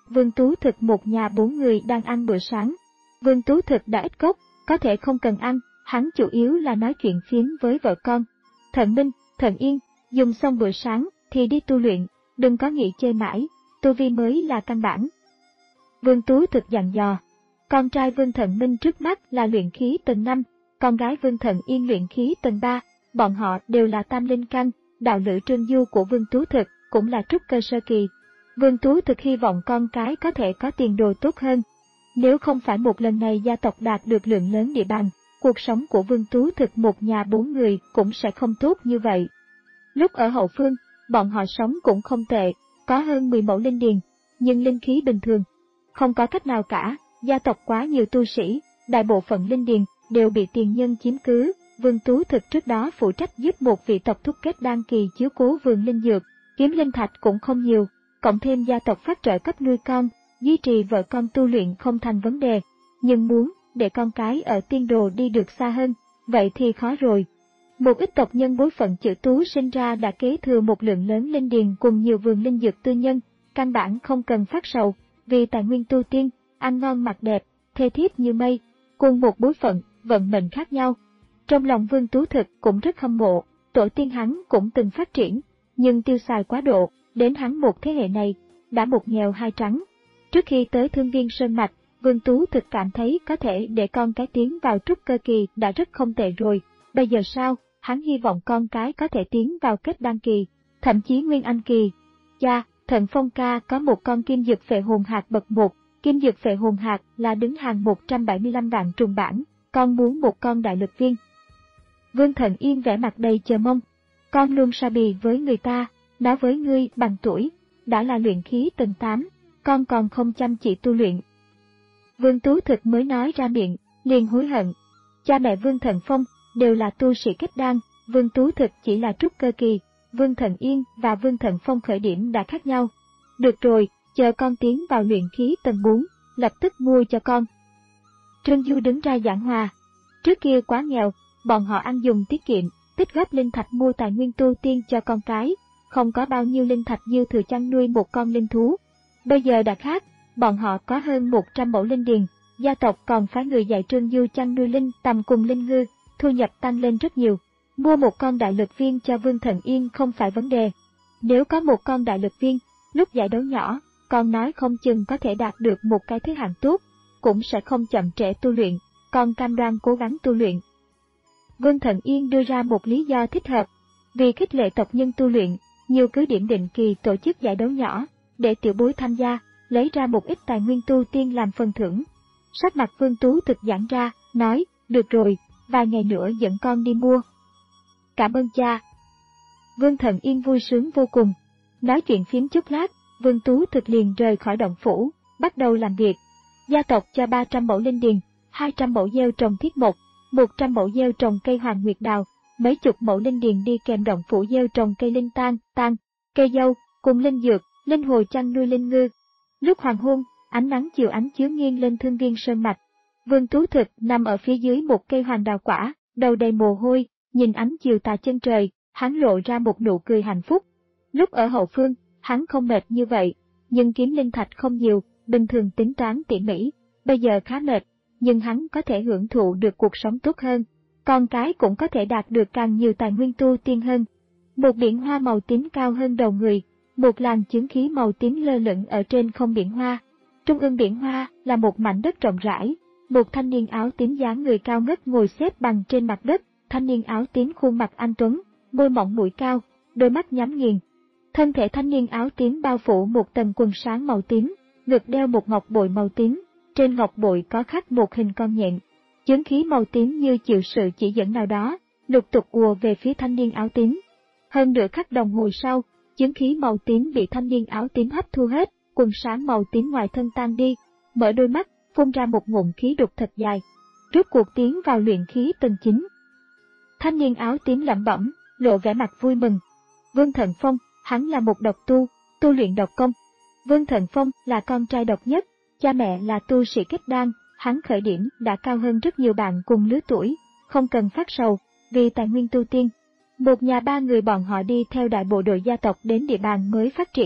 Vương Tú Thực một nhà bốn người đang ăn bữa sáng. Vương Tú Thực đã ít cốc, có thể không cần ăn, hắn chủ yếu là nói chuyện phiếm với vợ con. Thận Minh, Thận Yên, dùng xong bữa sáng thì đi tu luyện, đừng có nghĩ chơi mãi, tu vi mới là căn bản. Vương Tú Thực dặn dò. Con trai Vương Thận Minh trước mắt là luyện khí tầng năm, con gái Vương Thận Yên luyện khí tầng ba, bọn họ đều là tam linh căn, đạo lữ Trương Du của Vương Tú Thực cũng là trúc cơ sơ kỳ. Vương Tú Thực hy vọng con cái có thể có tiền đồ tốt hơn. Nếu không phải một lần này gia tộc đạt được lượng lớn địa bàn, cuộc sống của Vương Tú Thực một nhà bốn người cũng sẽ không tốt như vậy. Lúc ở hậu phương, bọn họ sống cũng không tệ, có hơn mười mẫu linh điền, nhưng linh khí bình thường. Không có cách nào cả, gia tộc quá nhiều tu sĩ, đại bộ phận linh điền đều bị tiền nhân chiếm cứ. Vương Tú Thực trước đó phụ trách giúp một vị tộc thúc kết đan kỳ chiếu cố vườn linh dược, kiếm linh thạch cũng không nhiều, cộng thêm gia tộc phát trợ cấp nuôi con, duy trì vợ con tu luyện không thành vấn đề, nhưng muốn để con cái ở tiên đồ đi được xa hơn, vậy thì khó rồi. Một ít tộc nhân bối phận chữ Tú sinh ra đã kế thừa một lượng lớn linh điền cùng nhiều vườn linh dược tư nhân, căn bản không cần phát sầu, vì tài nguyên tu tiên, ăn ngon mặc đẹp, thê thiếp như mây, cùng một bối phận, vận mệnh khác nhau. Trong lòng Vương Tú Thực cũng rất hâm mộ, tổ tiên hắn cũng từng phát triển, nhưng tiêu xài quá độ, đến hắn một thế hệ này, đã một nghèo hai trắng. Trước khi tới Thương Viên Sơn Mạch, Vương Tú Thực cảm thấy có thể để con cái tiến vào trúc cơ kỳ đã rất không tệ rồi, bây giờ sao, hắn hy vọng con cái có thể tiến vào kết đan kỳ, thậm chí nguyên anh kỳ. Cha, Thận Phong ca có một con kim dược phệ hồn hạt bậc một, kim dược phệ hồn hạt là đứng hàng một trăm bảy mươi lăm vạn trùng bản, con muốn một con đại lực viên. Vương Thận Yên vẻ mặt đầy chờ mong, con luôn sa bì với người ta, nói với ngươi bằng tuổi, đã là luyện khí tầng tám, con còn không chăm chỉ tu luyện. Vương Tú Thực mới nói ra miệng, liền hối hận. Cha mẹ Vương Thận Phong đều là tu sĩ kết đan, Vương Tú Thực chỉ là trúc cơ kỳ, Vương Thận Yên và Vương Thận Phong khởi điểm đã khác nhau. Được rồi, chờ con tiến vào luyện khí tầng bốn, lập tức mua cho con. Trương Du đứng ra giảng hòa. Trước kia quá nghèo, bọn họ ăn dùng tiết kiệm, tích góp linh thạch mua tài nguyên tu tiên cho con cái, không có bao nhiêu linh thạch dư thừa chăn nuôi một con linh thú. Bây giờ đã khác, bọn họ có hơn một trăm mẫu linh điền, gia tộc còn phái người dạy Trương Du chăn nuôi linh tầm cùng linh ngư, thu nhập tăng lên rất nhiều. Mua một con đại lực viên cho Vương Thận Yên không phải vấn đề. Nếu có một con đại lực viên, lúc giải đấu nhỏ, con nói không chừng có thể đạt được một cái thứ hạng tốt, cũng sẽ không chậm trễ tu luyện, con cam đoan cố gắng tu luyện. Vương Thận Yên đưa ra một lý do thích hợp, vì khích lệ tộc nhân tu luyện, nhiều cứ điểm định kỳ tổ chức giải đấu nhỏ, để tiểu bối tham gia, lấy ra một ít tài nguyên tu tiên làm phần thưởng. Sắc mặt Vương Tú Thực giãn ra, nói, được rồi, vài ngày nữa dẫn con đi mua. Cảm ơn cha. Vương Thận Yên vui sướng vô cùng. Nói chuyện phím chút lát, Vương Tú Thực liền rời khỏi động phủ, bắt đầu làm việc. Gia tộc cho ba trăm mẫu linh điền, hai trăm mẫu gieo trồng thiết mộc, một trăm mẫu gieo trồng cây hoàng nguyệt đào, mấy chục mẫu linh điền đi kèm động phủ gieo trồng cây linh tang, tang, cây dâu, cùng linh dược, linh hồi chăn nuôi linh ngư. Lúc hoàng hôn, ánh nắng chiều ánh chiếu nghiêng lên Thương Viên Sơn Mạch. Vương Tú Thực nằm ở phía dưới một cây hoàng đào quả, đầu đầy mồ hôi, nhìn ánh chiều tà chân trời, hắn lộ ra một nụ cười hạnh phúc. Lúc ở hậu phương, hắn không mệt như vậy, nhưng kiếm linh thạch không nhiều, bình thường tính toán tỉ mỉ, bây giờ khá mệt, nhưng hắn có thể hưởng thụ được cuộc sống tốt hơn, con cái cũng có thể đạt được càng nhiều tài nguyên tu tiên hơn. Một biển hoa màu tím cao hơn đầu người, một làn chứng khí màu tím lơ lửng ở trên không biển hoa. Trung ương biển hoa là một mảnh đất rộng rãi, một thanh niên áo tím dáng người cao ngất ngồi xếp bằng trên mặt đất, thanh niên áo tím khuôn mặt anh tuấn, môi mỏng mũi cao, đôi mắt nhắm nghiền. Thân thể thanh niên áo tím bao phủ một tầng quần sáng màu tím, ngực đeo một ngọc bội màu tím, trên ngọc bội có khắc một hình con nhện. Chứng khí màu tím như chịu sự chỉ dẫn nào đó, lục tục ùa về phía thanh niên áo tím. Hơn nửa khắc đồng hồ sau, chứng khí màu tím bị thanh niên áo tím hấp thu hết, quần sáng màu tím ngoài thân tan đi, mở đôi mắt, phun ra một ngụm khí đục thật dài. Rốt cuộc tiến vào luyện khí tầng chín. Thanh niên áo tím lẩm bẩm, lộ vẻ mặt vui mừng. Vương Thận Phong, hắn là một độc tu, tu luyện độc công. Vương Thận Phong là con trai độc nhất, cha mẹ là tu sĩ kết đan, hắn khởi điểm đã cao hơn rất nhiều bạn cùng lứa tuổi, không cần phát sầu, vì tài nguyên tu tiên. Một nhà ba người bọn họ đi theo đại bộ đội gia tộc đến địa bàn mới phát triển,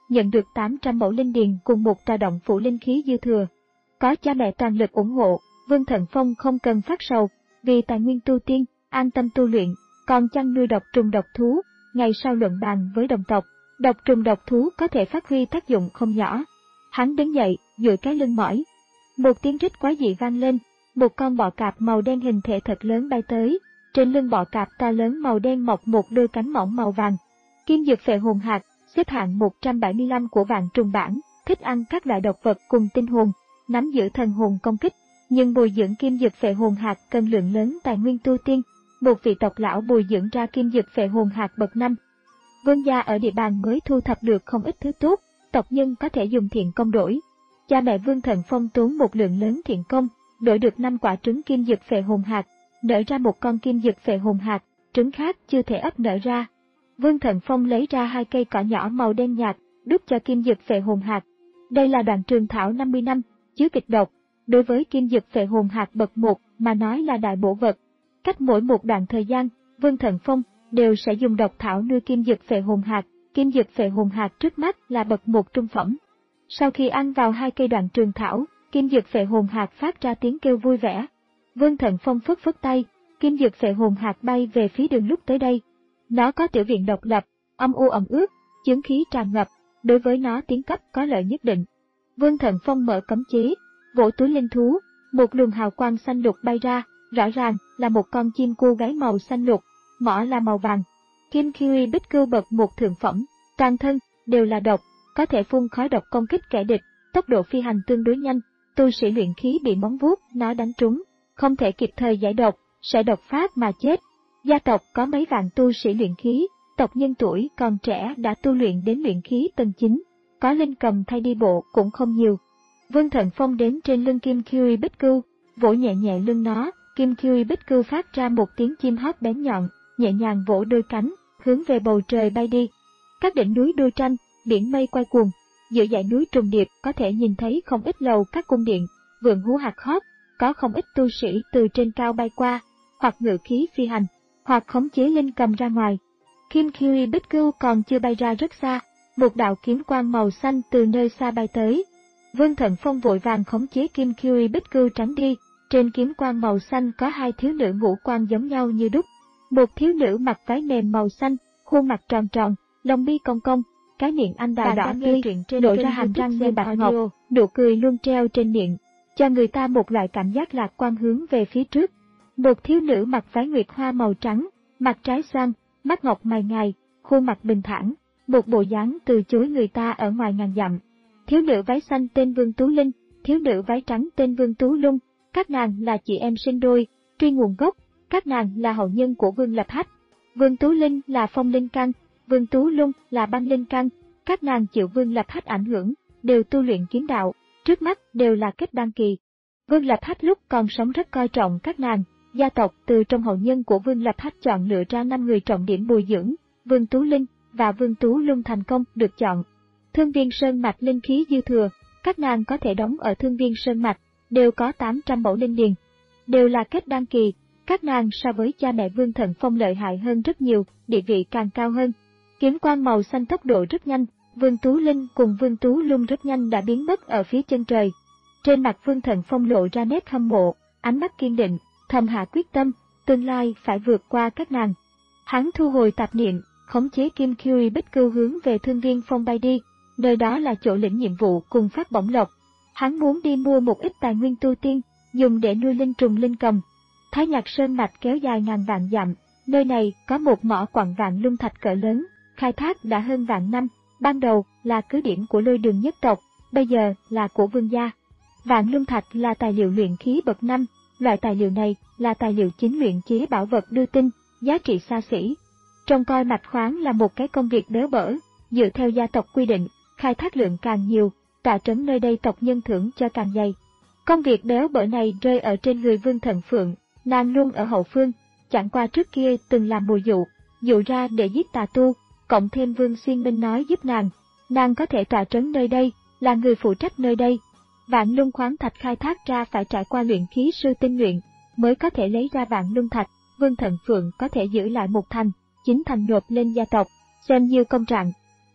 nhận được tám trăm mẫu linh điền cùng một tòa động phủ linh khí dư thừa. Có cha mẹ toàn lực ủng hộ, Vương Thần Phong không cần phát sầu, vì tài nguyên tu tiên, an tâm tu luyện, còn chăn nuôi độc trùng độc thú, ngày sau luận bàn với đồng tộc, độc trùng độc thú có thể phát huy tác dụng không nhỏ. Hắn đứng dậy, duỗi cái lưng mỏi. Một tiếng rít quái dị vang lên, một con bọ cạp màu đen hình thể thật lớn bay tới, trên lưng bọ cạp to lớn màu đen mọc một đôi cánh mỏng màu vàng. Kim dược phệ hồn hạt, xếp hạng một trăm bảy mươi lăm của vạn trùng bản, thích ăn các loại độc vật cùng tinh hồn, nắm giữ thần hồn công kích, nhưng bồi dưỡng kim dược phệ hồn hạt cần lượng lớn tài nguyên tu tiên. Một vị tộc lão bồi dưỡng ra kim dược phệ hồn hạt bậc năm. Vương gia ở địa bàn mới thu thập được không ít thứ tốt, tộc nhân có thể dùng thiện công đổi. Cha mẹ Vương Thần Phong tốn một lượng lớn thiện công, đổi được năm quả trứng kim dược phệ hồn hạt, nở ra một con kim dược phệ hồn hạt, trứng khác chưa thể ấp nở ra. Vương Thần Phong lấy ra hai cây cỏ nhỏ màu đen nhạt, đút cho kim dược phệ hồn hạt. Đây là đoạn trường thảo năm mươi năm, chứa kịch độc. Đối với kim dược phệ hồn hạt bậc một mà nói là đại bổ vật. Cách mỗi một đoạn thời gian, Vương Thần Phong đều sẽ dùng độc thảo nuôi kim dược phệ hồn hạt. Kim dược phệ hồn hạt trước mắt là bậc một trung phẩm. Sau khi ăn vào hai cây đoạn trường thảo, kim dược phệ hồn hạt phát ra tiếng kêu vui vẻ. Vương Thần Phong phất phất tay, kim dược phệ hồn hạt bay về phía đường lúc tới đây. Nó có tiểu viện độc lập, âm u ẩm ướt, chướng khí tràn ngập, đối với nó tiến cấp có lợi nhất định. Vương Thần Phong mở cấm chế, vỗ túi linh thú, một luồng hào quang xanh lục bay ra, rõ ràng là một con chim cua gáy màu xanh lục, mỏ là màu vàng. Kim Kiwi Bích Cưu bậc một thượng phẩm, toàn thân đều là độc, có thể phun khói độc công kích kẻ địch, tốc độ phi hành tương đối nhanh, tu sĩ luyện khí bị móng vuốt nó đánh trúng, không thể kịp thời giải độc, sẽ độc phát mà chết. Gia tộc có mấy vạn tu sĩ luyện khí, tộc nhân tuổi còn trẻ đã tu luyện đến luyện khí tầng chín, có linh cầm thay đi bộ cũng không nhiều. Vương Thần Phong đến trên lưng Kim Kiwi Bích Cưu, vỗ nhẹ nhẹ lưng nó, Kim Kiwi Bích Cưu phát ra một tiếng chim hót bén nhọn, nhẹ nhàng vỗ đôi cánh, hướng về bầu trời bay đi. Các đỉnh núi đua tranh, biển mây quay cuồng, giữa dãy núi trùng điệp có thể nhìn thấy không ít lầu các cung điện, vườn hú hạt hót, có không ít tu sĩ từ trên cao bay qua, hoặc ngự khí phi hành, hoặc khống chế linh cầm ra ngoài. Kim Kiwi Bích Cưu còn chưa bay ra rất xa, một đạo kiếm quang màu xanh từ nơi xa bay tới. Vương Thần Phong vội vàng khống chế Kim Kiwi Bích Cưu tránh đi, trên kiếm quang màu xanh có hai thiếu nữ ngũ quan giống nhau như đúc. Một thiếu nữ mặc váy mềm màu xanh, khuôn mặt tròn tròn, lông mi cong cong, cái miệng anh đào đỏ tươi, lộ ra hàm răng như bạch ngọc, nụ cười luôn treo trên miệng, cho người ta một loại cảm giác lạc quan hướng về phía trước. Một thiếu nữ mặc váy nguyệt hoa màu trắng, mặt trái xoan, mắt ngọc mày ngài, khuôn mặt bình thản, một bộ dáng từ chối người ta ở ngoài ngàn dặm. Thiếu nữ váy xanh tên Vương Tú Linh, thiếu nữ váy trắng tên Vương Tú Lung, các nàng là chị em sinh đôi, truy nguồn gốc, các nàng là hậu nhân của Vương Lập Hách. Vương Tú Linh là phong linh căn, Vương Tú Lung là băng linh căn, các nàng chịu Vương Lập Hách ảnh hưởng, đều tu luyện kiếm đạo, trước mắt đều là kết đan kỳ. Vương Lập Hách lúc còn sống rất coi trọng các nàng, gia tộc từ trong hậu nhân của Vương Lập Hách chọn lựa ra năm người trọng điểm bồi dưỡng, Vương Tú Linh và Vương Tú Lung thành công được chọn. Thương Viên Sơn Mạch linh khí dư thừa, các nàng có thể đóng ở Thương Viên Sơn Mạch, đều có tám trăm mẫu linh điền, đều là kết đan kỳ, các nàng so với cha mẹ Vương Thần Phong lợi hại hơn rất nhiều, địa vị càng cao hơn. Kiếm quang màu xanh tốc độ rất nhanh, Vương Tú Linh cùng Vương Tú Lung rất nhanh đã biến mất ở phía chân trời. Trên mặt Vương Thần Phong lộ ra nét hâm mộ, ánh mắt kiên định, thầm hạ quyết tâm, tương lai phải vượt qua các nàng. Hắn thu hồi tạp niệm, khống chế Kim Kiwi Bích Cưu hướng về Thương Viên Phong bay đi, nơi đó là chỗ lĩnh nhiệm vụ cùng phát bổng lộc. Hắn muốn đi mua một ít tài nguyên tu tiên, dùng để nuôi linh trùng linh cầm. Thái Nhạc Sơn Mạch kéo dài ngàn vạn dặm, nơi này có một mỏ quặng vạn lung thạch cỡ lớn, khai thác đã hơn vạn năm, ban đầu là cứ điểm của Lôi Đường nhất tộc, bây giờ là của Vương gia. Vạn lung thạch là tài liệu luyện khí bậc năm, loại tài liệu này là tài liệu chính luyện chế bảo vật đưa tinh, giá trị xa xỉ. Trông coi mạch khoáng là một cái công việc béo bở, dựa theo gia tộc quy định, khai thác lượng càng nhiều, tọa trấn nơi đây tộc nhân thưởng cho càng dày. Công việc béo bở này rơi ở trên người Vương Thần Phượng, nàng luôn ở hậu phương, chẳng qua trước kia từng làm mồi dụ, dụ ra để giết tà tu, cộng thêm Vương Xuyên Minh nói giúp nàng, nàng có thể tọa trấn nơi đây, là người phụ trách nơi đây. Vạn lung khoáng thạch khai thác ra phải trải qua luyện khí sư tinh luyện, mới có thể lấy ra vạn lung thạch, Vương Thần Phượng có thể giữ lại một thành, chính thành nộp lên gia tộc, xem như công trạng.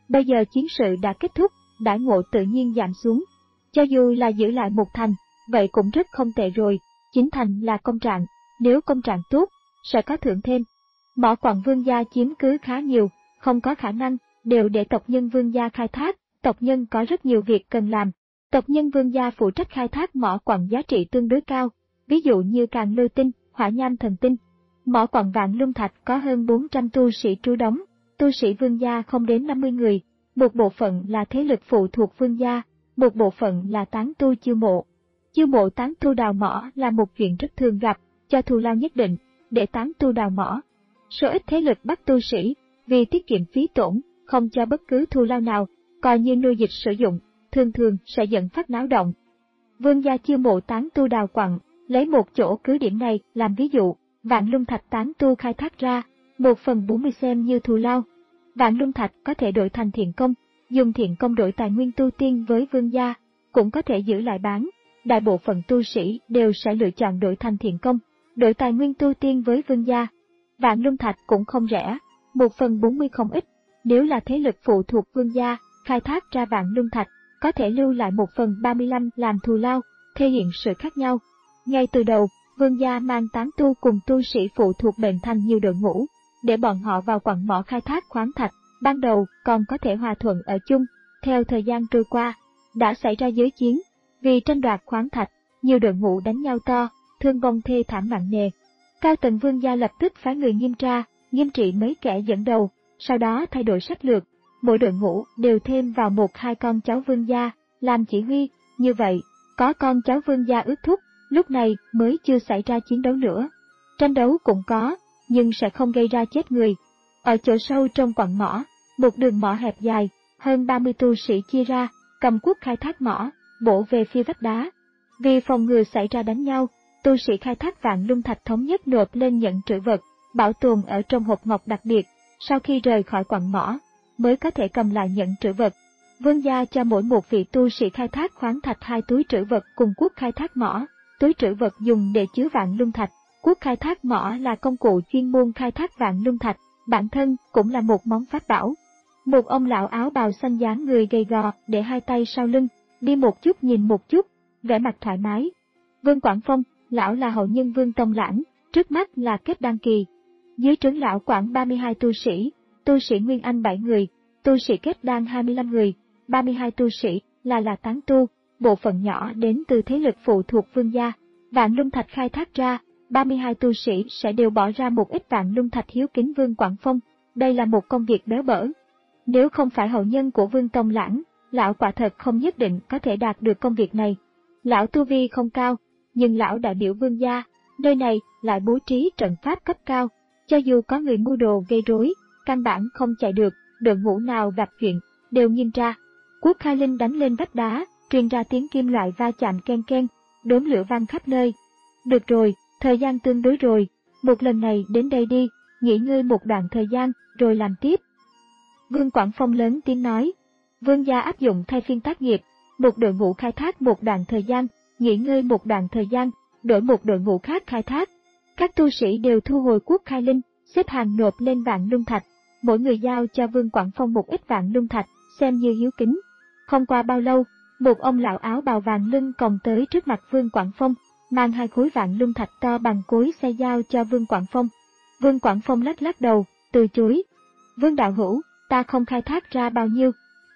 Bây giờ chiến sự đã kết thúc, đãi ngộ tự nhiên giảm xuống. Cho dù là giữ lại một thành, vậy cũng rất không tệ rồi. Chín thành là công trạng, nếu công trạng tốt, sẽ có thưởng thêm. Mỏ quặng Vương gia chiếm cứ khá nhiều, không có khả năng, đều để tộc nhân Vương gia khai thác, tộc nhân có rất nhiều việc cần làm. Tộc nhân Vương gia phụ trách khai thác mỏ quặng giá trị tương đối cao, ví dụ như Càn Lôi Tinh, Hỏa Nham Thần Tinh. Mỏ quặng Vạn Lung Thạch có hơn bốn trăm tu sĩ trú đóng, tu sĩ Vương gia không đến năm mươi người, một bộ phận là thế lực phụ thuộc Vương gia, một bộ phận là tán tu chiêu mộ. Chiêu mộ tán tu đào mỏ là một chuyện rất thường gặp, cho thù lao nhất định, để tán tu đào mỏ. Số ít thế lực bắt tu sĩ, vì tiết kiệm phí tổn, không cho bất cứ thù lao nào, coi như nuôi dịch sử dụng, thường thường sẽ dẫn phát náo động. Vương gia chiêu mộ tán tu đào quặng, lấy một chỗ cứ điểm này làm ví dụ, Vạn Lung Thạch tán tu khai thác ra, một phần bốn mươi xem như thù lao. Vạn Lung Thạch có thể đổi thành thiện công, dùng thiện công đổi tài nguyên tu tiên với vương gia, cũng có thể giữ lại bán. Đại bộ phận tu sĩ đều sẽ lựa chọn đổi thành thiện công, đổi tài nguyên tu tiên với vương gia. Vạn Lung Thạch cũng không rẻ, một phần bốn mươi không ít, nếu là thế lực phụ thuộc vương gia, khai thác ra Vạn Lung Thạch, có thể lưu lại một phần ba mươi lăm làm thù lao, thể hiện sự khác nhau. Ngay từ đầu, vương gia mang tán tu cùng tu sĩ phụ thuộc bệnh thành nhiều đội ngũ, để bọn họ vào quặng mỏ khai thác khoáng thạch, ban đầu còn có thể hòa thuận ở chung, theo thời gian trôi qua, đã xảy ra giới chiến, vì tranh đoạt khoáng thạch, nhiều đội ngũ đánh nhau to, thương vong thê thảm nặng nề. Cao tầng vương gia lập tức phái người nghiêm tra, nghiêm trị mấy kẻ dẫn đầu, sau đó thay đổi sách lược, mỗi đội ngũ đều thêm vào một hai con cháu vương gia, làm chỉ huy, như vậy, có con cháu vương gia ước thúc, lúc này mới chưa xảy ra chiến đấu nữa. Tranh đấu cũng có, nhưng sẽ không gây ra chết người. Ở chỗ sâu trong quặng mỏ, một đường mỏ hẹp dài, hơn ba mươi tu sĩ chia ra, cầm cuốc khai thác mỏ, bổ về phía vách đá. Vì phòng ngừa xảy ra đánh nhau, tu sĩ khai thác Vạn Lung Thạch thống nhất nộp lên nhận trữ vật, bảo tồn ở trong hộp ngọc đặc biệt, sau khi rời khỏi quặng mỏ, mới có thể cầm lại nhận trữ vật. Vương gia cho mỗi một vị tu sĩ khai thác khoáng thạch hai túi trữ vật cùng cuốc khai thác mỏ, túi trữ vật dùng để chứa Vạn Lung Thạch, cuốc khai thác mỏ là công cụ chuyên môn khai thác Vạn Lung Thạch, bản thân cũng là một món pháp bảo. Một ông lão áo bào xanh dáng người gầy gò, để hai tay sau lưng, đi một chút nhìn một chút, vẻ mặt thoải mái. Vương Quảng Phong, lão là hậu nhân Vương Tông Lãng, trước mắt là kết đăng kỳ. Dưới trướng lão khoảng ba mươi hai tu sĩ, tu sĩ Nguyên Anh bảy người, tu sĩ kết đan hai mươi lăm người, ba mươi hai tu sĩ là là tán tu, bộ phận nhỏ đến từ thế lực phụ thuộc vương gia. Vạn Lung Thạch khai thác ra, ba mươi hai tu sĩ sẽ đều bỏ ra một ít Vạn Lung Thạch hiếu kính Vương Quảng Phong. Đây là một công việc béo bở. Nếu không phải hậu nhân của Vương Tông Lãng, lão quả thật không nhất định có thể đạt được công việc này. Lão tu vi không cao, nhưng lão đại biểu vương gia, nơi này lại bố trí trận pháp cấp cao, cho dù có người mưu đồ gây rối, căn bản không chạy được, đội ngũ nào gặp chuyện, đều nghiêm tra. Cuốc khai linh đánh lên vách đá, truyền ra tiếng kim loại va chạm ken ken, đốm lửa vang khắp nơi. Được rồi, thời gian tương đối rồi, một lần này đến đây đi, nghỉ ngơi một đoạn thời gian, rồi làm tiếp. Vương Quảng Phong lớn tiếng nói, vương gia áp dụng thay phiên tác nghiệp, một đội ngũ khai thác một đoạn thời gian, nghỉ ngơi một đoạn thời gian, đổi một đội ngũ khác khai thác. Các tu sĩ đều thu hồi cuốc khai linh, xếp hàng nộp lên Vạn Lung Thạch, mỗi người giao cho Vương Quảng Phong một ít Vạn Lung Thạch, xem như hiếu kính. Không qua bao lâu, một ông lão áo bào vàng lưng còng tới trước mặt Vương Quảng Phong, mang hai khối Vạn Lung Thạch to bằng cối xay giao cho Vương Quảng Phong. Vương Quảng Phong lắc lắc đầu, từ chối. Vương đạo hữu, ta không khai thác ra bao nhiêu.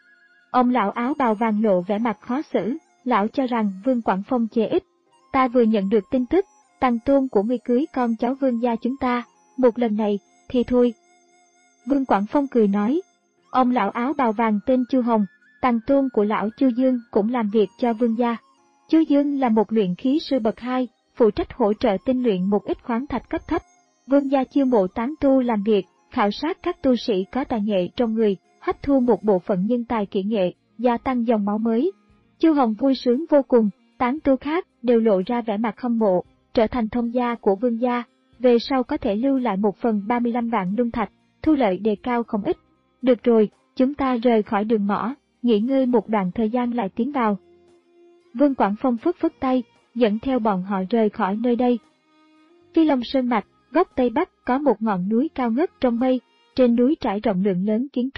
Ông lão áo bào vàng lộ vẻ mặt khó xử, lão cho rằng Vương Quảng Phong chê ít. Ta vừa nhận được tin tức, Tăng tôn của ngươi cưới con cháu vương gia chúng ta, một lần này, thì thôi. Vương Quảng Phong cười nói, ông lão áo bào vàng tên Chu Hồng, Tăng tôn của lão Chu Dương cũng làm việc cho vương gia. Chu Dương là một luyện khí sư bậc hai, phụ trách hỗ trợ tinh luyện một ít khoáng thạch cấp thấp. Vương gia chiêu mộ tán tu làm việc, khảo sát các tu sĩ có tài nghệ trong người, hấp thu một bộ phận nhân tài kỹ nghệ, gia tăng dòng máu mới. Chu Hồng vui sướng vô cùng, tán tu khác đều lộ ra vẻ mặt hâm mộ, trở thành thông gia của vương gia, về sau có thể lưu lại một phần ba mươi lăm Vạn Lung Thạch, thu lợi đề cao không ít. Được rồi, chúng ta rời khỏi đường mỏ, nghỉ ngơi một đoạn thời gian lại tiến vào. Vương Quảng Phong phất phất tay, dẫn theo bọn họ rời khỏi nơi đây. Phi Long Sơn Mạch, góc Tây Bắc có một ngọn núi cao ngất trong mây, trên núi trải rộng lượng lớn kiến trúc,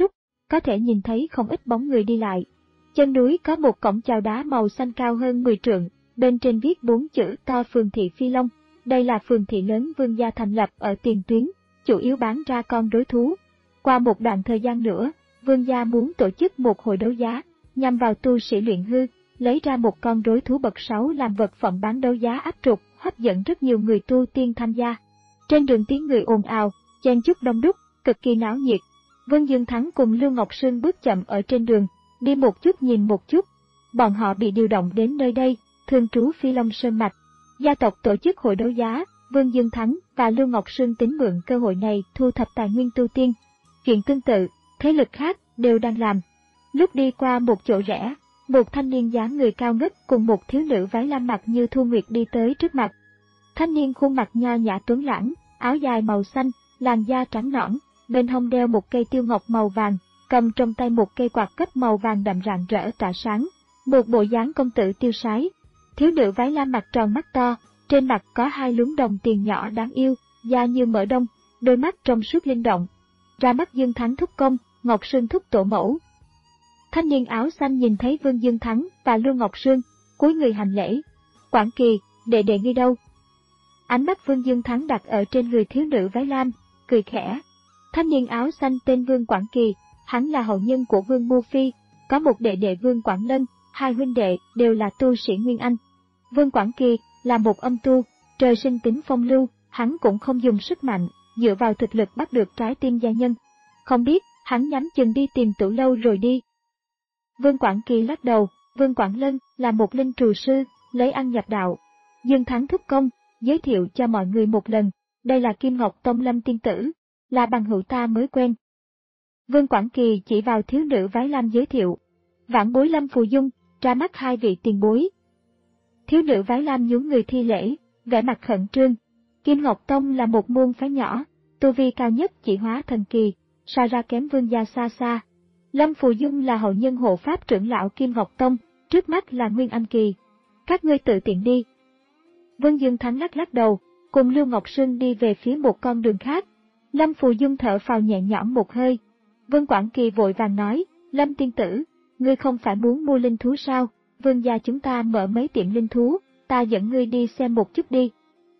có thể nhìn thấy không ít bóng người đi lại. Chân núi có một cổng chào đá màu xanh cao hơn mười trượng, bên trên viết bốn chữ to Phường thị Phi Long. Đây là phường thị lớn Vương gia thành lập ở tiền tuyến, chủ yếu bán ra con rối thú. Qua một đoạn thời gian nữa, Vương gia muốn tổ chức một hội đấu giá, nhằm vào tu sĩ luyện hư, lấy ra một con rối thú bậc sáu làm vật phẩm bán đấu giá áp trục, hấp dẫn rất nhiều người tu tiên tham gia. Trên đường tiếng người ồn ào, chen chúc đông đúc, cực kỳ náo nhiệt. Vương Dương Thắng cùng Lưu Ngọc Sương bước chậm ở trên đường, đi một chút nhìn một chút. Bọn họ bị điều động đến nơi đây, thường trú Phi Long Sơn Mạch. Gia tộc tổ chức hội đấu giá, Vương Dương Thắng và Lưu Ngọc Sương tính mượn cơ hội này thu thập tài nguyên tu tiên. Chuyện tương tự, thế lực khác đều đang làm. Lúc đi qua một chỗ rẽ, một thanh niên dáng người cao ngất cùng một thiếu nữ váy lam mặc như Thu Nguyệt đi tới trước mặt. Thanh niên khuôn mặt nho nhã tuấn lãng, áo dài màu xanh, làn da trắng nõn, bên hông đeo một cây tiêu ngọc màu vàng, cầm trong tay một cây quạt cấp màu vàng đậm rạng rỡ tỏa sáng, một bộ dáng công tử tiêu sái. Thiếu nữ váy lam mặt tròn mắt to, trên mặt có hai luống đồng tiền nhỏ đáng yêu, da như mỡ đông, đôi mắt trong suốt linh động. Ra mắt Dương Thắng thúc công, Ngọc Sương thúc tổ mẫu. Thanh niên áo xanh nhìn thấy Vương Dương Thắng và Lưu Ngọc Sương, cúi người hành lễ. Quảng Kỳ, đệ đệ ngươi đâu? Ánh mắt Vương Dương Thắng đặt ở trên người thiếu nữ váy lam, cười khẽ. Thanh niên áo xanh tên Vương Quảng Kỳ, hắn là hậu nhân của Vương Mô Phi, có một đệ đệ Vương Quảng Lân, hai huynh đệ đều là tu sĩ Nguyên Anh. Vương Quảng Kỳ là một âm tu, trời sinh tính phong lưu, hắn cũng không dùng sức mạnh, dựa vào thực lực bắt được trái tim gia nhân. Không biết, hắn nhắm chừng đi tìm Tử Lâu rồi đi. Vương Quảng Kỳ lắc đầu, Vương Quảng Lân là một linh trù sư, lấy ăn nhập đạo. Dương Thắng thúc công, giới thiệu cho mọi người một lần, đây là Kim Ngọc Tông Lâm tiên tử, là bằng hữu ta mới quen. Vương Quảng Kỳ chỉ vào thiếu nữ váy lam giới thiệu, vãn bối Lâm Phù Dung, ra mắt hai vị tiền bối. Thiếu nữ váy lam nhún người thi lễ, vẻ mặt khẩn trương. Kim Ngọc Tông là một môn phái nhỏ, tu vi cao nhất chỉ hóa thần kỳ, so ra kém Vương gia xa xa. Lâm Phù Dung là hậu nhân hộ pháp trưởng lão Kim Ngọc Tông, trước mắt là Nguyên Anh kỳ. Các ngươi tự tiện đi. Vương Dương Thắng lắc lắc đầu, cùng Lưu Ngọc Sương đi về phía một con đường khác. Lâm Phù Dung thở phào nhẹ nhõm một hơi. Vương Quảng Kỳ vội vàng nói, Lâm tiên tử, ngươi không phải muốn mua linh thú sao? Vương gia chúng ta mở mấy tiệm linh thú, ta dẫn ngươi đi xem một chút đi.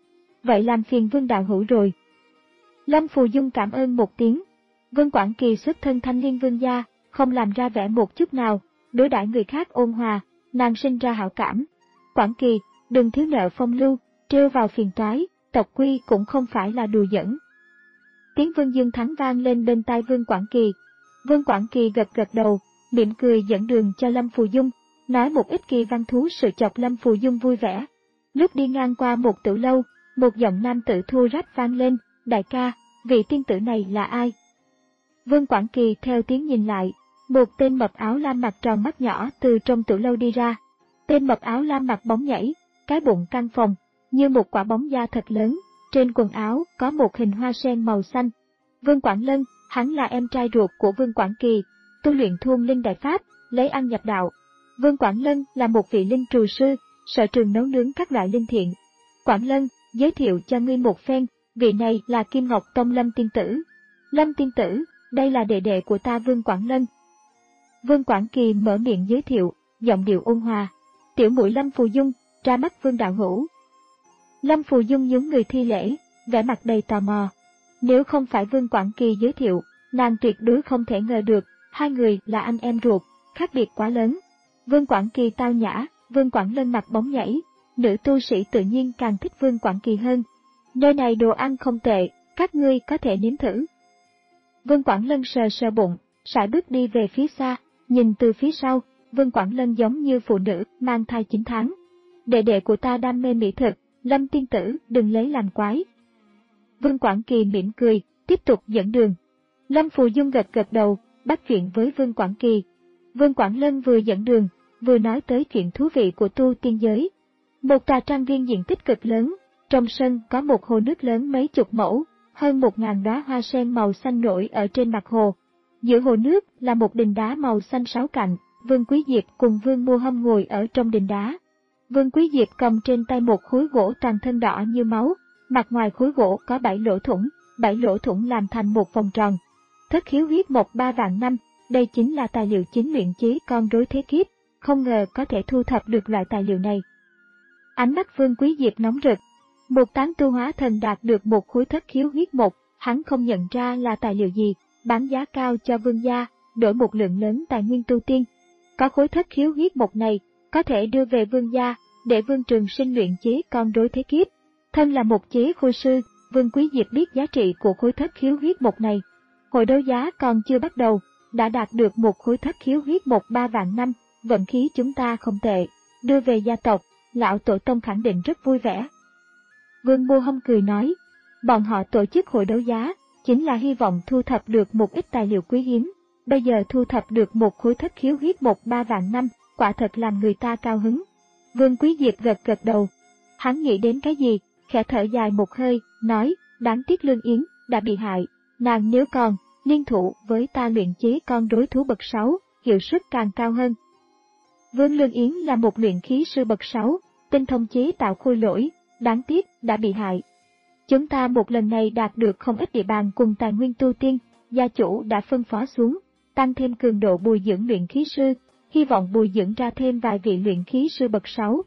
Vậy làm phiền Vương đạo hữu rồi. Lâm Phù Dung cảm ơn một tiếng. Vương Quảng Kỳ xuất thân thanh liên vương gia, không làm ra vẻ một chút nào, đối đãi người khác ôn hòa, nàng sinh ra hảo cảm. Quảng Kỳ, đừng thiếu nợ phong lưu, trêu vào phiền toái, tộc quy cũng không phải là đùa giỡn. Tiếng Vương Dương Thắng vang lên bên tai Vương Quảng Kỳ. Vương Quảng Kỳ gật gật đầu, mỉm cười dẫn đường cho Lâm Phù Dung, nói một ít kỳ văn thú sự chọc Lâm Phù Dung vui vẻ. Lúc đi ngang qua một tử lâu, một giọng nam tử thô rách vang lên, đại ca, vị tiên tử này là ai? Vương Quảng Kỳ theo tiếng nhìn lại, một tên mập áo lam mặt tròn mắt nhỏ từ trong tử lâu đi ra. Tên mập áo lam mặt bóng nhảy, cái bụng căng phồng, như một quả bóng da thật lớn, trên quần áo có một hình hoa sen màu xanh. Vương Quảng Lân, hắn là em trai ruột của Vương Quảng Kỳ, tu luyện thôn linh đại pháp, lấy ăn nhập đạo. Vương Quảng Lân là một vị linh trù sư, sở trường nấu nướng các loại linh thiện. Quảng Lân, giới thiệu cho ngươi một phen, vị này là Kim Ngọc Tông Lâm tiên tử. Lâm tiên tử, đây là đệ đệ của ta Vương Quảng Lân. Vương Quảng Kỳ mở miệng giới thiệu, giọng điệu ôn hòa. Tiểu muội Lâm Phù Dung, ra mắt Vương đạo hữu. Lâm Phù Dung nhún người thi lễ, vẻ mặt đầy tò mò. Nếu không phải Vương Quảng Kỳ giới thiệu, nàng tuyệt đối không thể ngờ được, hai người là anh em ruột, khác biệt quá lớn. Vương Quảng Kỳ tao nhã, Vương Quảng Lân mặt bóng nhảy, nữ tu sĩ tự nhiên càng thích Vương Quảng Kỳ hơn. Nơi này đồ ăn không tệ, các ngươi có thể nếm thử. Vương Quảng Lân sờ sờ bụng, sải bước đi về phía xa, nhìn từ phía sau, Vương Quảng Lân giống như phụ nữ mang thai chín tháng. Đệ đệ của ta đam mê mỹ thực, Lâm tiên tử đừng lấy làm quái. Vương Quảng Kỳ mỉm cười, tiếp tục dẫn đường. Lâm Phù Dung gật gật đầu, bắt chuyện với Vương Quảng Kỳ. Vương Quảng Lân vừa dẫn đường, vừa nói tới chuyện thú vị của tu tiên giới. Một tòa trang viên diện tích cực lớn, trong sân có một hồ nước lớn mấy chục mẫu, hơn một ngàn đóa hoa sen màu xanh nổi ở trên mặt hồ. Giữa hồ nước là một đình đá màu xanh sáu cạnh, Vương Quý Diệp cùng Vương Mua Hâm ngồi ở trong đình đá. Vương Quý Diệp cầm trên tay một khối gỗ toàn thân đỏ như máu, mặt ngoài khối gỗ có bảy lỗ thủng, bảy lỗ thủng làm thành một vòng tròn. Thất khiếu huyết mộc ba vạn năm, đây chính là tài liệu chính luyện chế con rối thế kiếp, không ngờ có thể thu thập được loại tài liệu này. Ánh mắt Vương Quý Diệp nóng rực. Một tán tu hóa thần đạt được một khối thất khiếu huyết mục, hắn không nhận ra là tài liệu gì, bán giá cao cho vương gia, đổi một lượng lớn tài nguyên tu tiên. Có khối thất khiếu huyết mục này, có thể đưa về vương gia, để Vương Trường Sinh luyện chế con rối thế kiếp. Thân là một chế khôi sư, Vương Quý Diệp biết giá trị của khối thất khiếu huyết mục này. Hội đấu giá còn chưa bắt đầu, đã đạt được một khối thất khiếu huyết mục ba vạn năm, vận khí chúng ta không tệ, đưa về gia tộc, lão tổ tông khẳng định rất vui vẻ. Vương Mô Hâm cười nói, bọn họ tổ chức hội đấu giá, chính là hy vọng thu thập được một ít tài liệu quý hiếm, bây giờ thu thập được một khối thất khiếu huyết mục ba vạn năm, quả thật làm người ta cao hứng. Vương Quý Diệp gật gật đầu, hắn nghĩ đến cái gì, khẽ thở dài một hơi, nói, đáng tiếc Lương Yến, đã bị hại, nàng nếu còn, liên thủ với ta luyện chế con rối thú bậc sáu, hiệu suất càng cao hơn. Vương Lương Yến là một luyện khí sư bậc sáu, tinh thông chế tạo khôi lỗi, đáng tiếc, đã bị hại. Chúng ta một lần này đạt được không ít địa bàn cùng tài nguyên tu tiên, gia chủ đã phân phó xuống, tăng thêm cường độ bồi dưỡng luyện khí sư, hy vọng bồi dưỡng ra thêm vài vị luyện khí sư bậc sáu.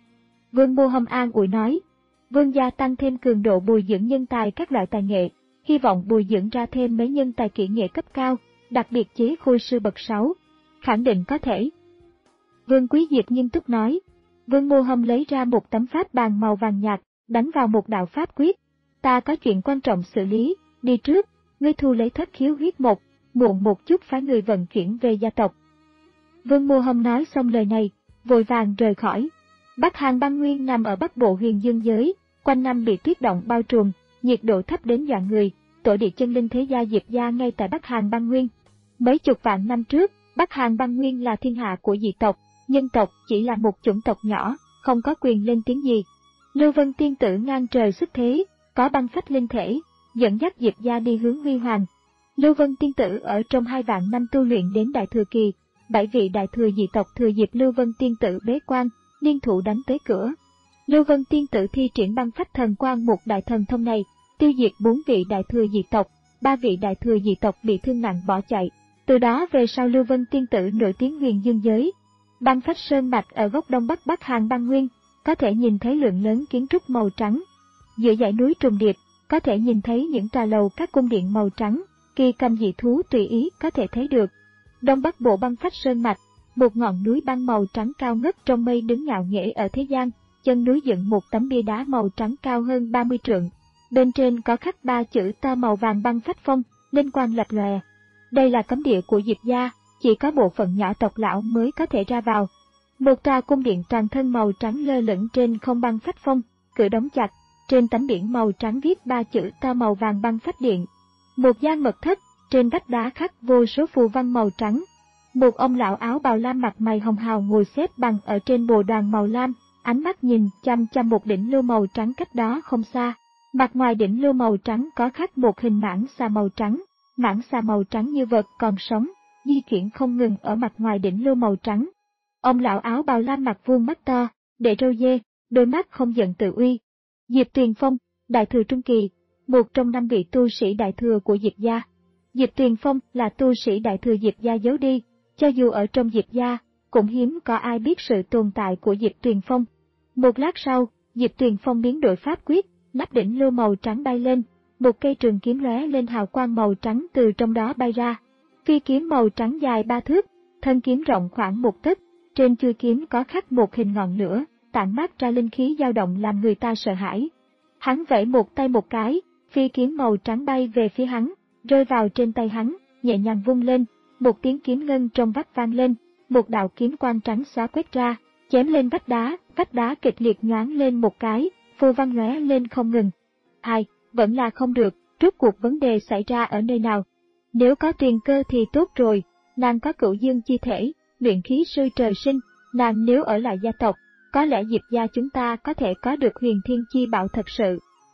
Vương Mô Hâm an ủi nói, vương gia tăng thêm cường độ bồi dưỡng nhân tài các loại tài nghệ, hy vọng bồi dưỡng ra thêm mấy nhân tài kỹ nghệ cấp cao, đặc biệt chế khôi sư bậc sáu, khẳng định có thể. Vương Quý Diệp nghiêm túc nói. Vương Mô Hâm lấy ra một tấm pháp bàn màu vàng nhạt, đánh vào một đạo pháp quyết. Ta có chuyện quan trọng xử lý, đi trước, ngươi thu lấy thất khiếu huyết mục, muộn một chút phái người vận chuyển về gia tộc. Vương Mô Hâm nói xong lời này, vội vàng rời khỏi. Bắc Hàn Băng Nguyên nằm ở bắc bộ huyền dương giới, quanh năm bị tuyết động bao trùm, nhiệt độ thấp đến dọa người, tổ địa chân linh thế gia Diệp gia ngay tại Bắc Hàn Băng Nguyên. Mấy chục vạn năm trước, Bắc Hàn Băng Nguyên là thiên hạ của dị tộc, nhân tộc chỉ là một chủng tộc nhỏ, không có quyền lên tiếng gì. Lưu Vân tiên tử ngang trời xuất thế, có băng phách linh thể, dẫn dắt Diệp gia đi hướng huy hoàng. Lưu Vân tiên tử ở trong hai vạn năm tu luyện đến đại thừa kỳ, bảy vị đại thừa dị tộc thừa dịp Lưu Vân tiên tử bế quan, liên thủ đánh tới cửa. Lưu Vân tiên tử thi triển băng phách thần quang một đại thần thông này, tiêu diệt bốn vị đại thừa dị tộc, ba vị đại thừa dị tộc bị thương nặng bỏ chạy. Từ đó về sau Lưu Vân tiên tử nổi tiếng huyền dương giới. Băng phách sơn mạch ở góc đông bắc Bắc Hàn Băng Nguyên, có thể nhìn thấy lượng lớn kiến trúc màu trắng. Giữa dãy núi trùng điệp, có thể nhìn thấy những tòa lầu các cung điện màu trắng, kỳ cầm dị thú tùy ý có thể thấy được. Đông bắc bộ băng phách sơn mạch, một ngọn núi băng màu trắng cao ngất trong mây đứng ngạo nghễ ở thế gian, chân núi dựng một tấm bia đá màu trắng cao hơn ba mươi trượng. Bên trên có khắc ba chữ to màu vàng băng phách phong, linh quang lập lòe. Đây là cấm địa của Diệp gia, chỉ có bộ phận nhỏ tộc lão mới có thể ra vào. Một tòa cung điện toàn thân màu trắng lơ lửng trên không băng phách phong, cửa đóng chặt, trên tấm biển màu trắng viết ba chữ to màu vàng băng phách điện. Một gian mật thất, trên vách đá khắc vô số phù văn màu trắng. Một ông lão áo bào lam mặt mày hồng hào ngồi xếp bằng ở trên bồ đoàn màu lam, ánh mắt nhìn chăm chăm một đỉnh lưu màu trắng cách đó không xa. Mặt ngoài đỉnh lưu màu trắng có khắc một hình mãng xà màu trắng, mãng xà màu trắng như vật còn sống, di chuyển không ngừng ở mặt ngoài đỉnh lưu màu trắng. Ông lão áo bào lam mặt vuông mắt to, để râu dê, đôi mắt không giận tự uy. Diệp Tuyền Phong, đại thừa trung kỳ, một trong năm vị tu sĩ đại thừa của Diệp gia. Diệp Tuyền Phong là tu sĩ đại thừa Diệp gia giấu đi, cho dù ở trong Diệp gia, cũng hiếm có ai biết sự tồn tại của Diệp Tuyền Phong. Một lát sau, Diệp Tuyền Phong biến đổi pháp quyết, nắp đỉnh lưu màu trắng bay lên, một cây trường kiếm lóe lên hào quang màu trắng từ trong đó bay ra. Phi kiếm màu trắng dài ba thước, thân kiếm rộng khoảng một tấc, trên chuôi kiếm có khắc một hình ngọn lửa, tản mát ra linh khí dao động làm người ta sợ hãi. Hắn vẫy một tay một cái, phi kiếm màu trắng bay về phía hắn, rơi vào trên tay hắn, nhẹ nhàng vung lên, một tiếng kiếm ngân trong vắt vang lên, một đạo kiếm quang trắng xóa quét ra, chém lên vách đá, vách đá kịch liệt nhoáng lên một cái, phù văn lóe lên không ngừng. Ai, vẫn là không được, rốt cuộc vấn đề xảy ra ở nơi nào? Nếu có Tuyền Cơ thì tốt rồi, nàng có Cửu Dương chi thể, luyện khí sư trời sinh, nàng nếu ở lại gia tộc, có lẽ Diệp gia chúng ta có thể có được huyền thiên chi bảo thật sự.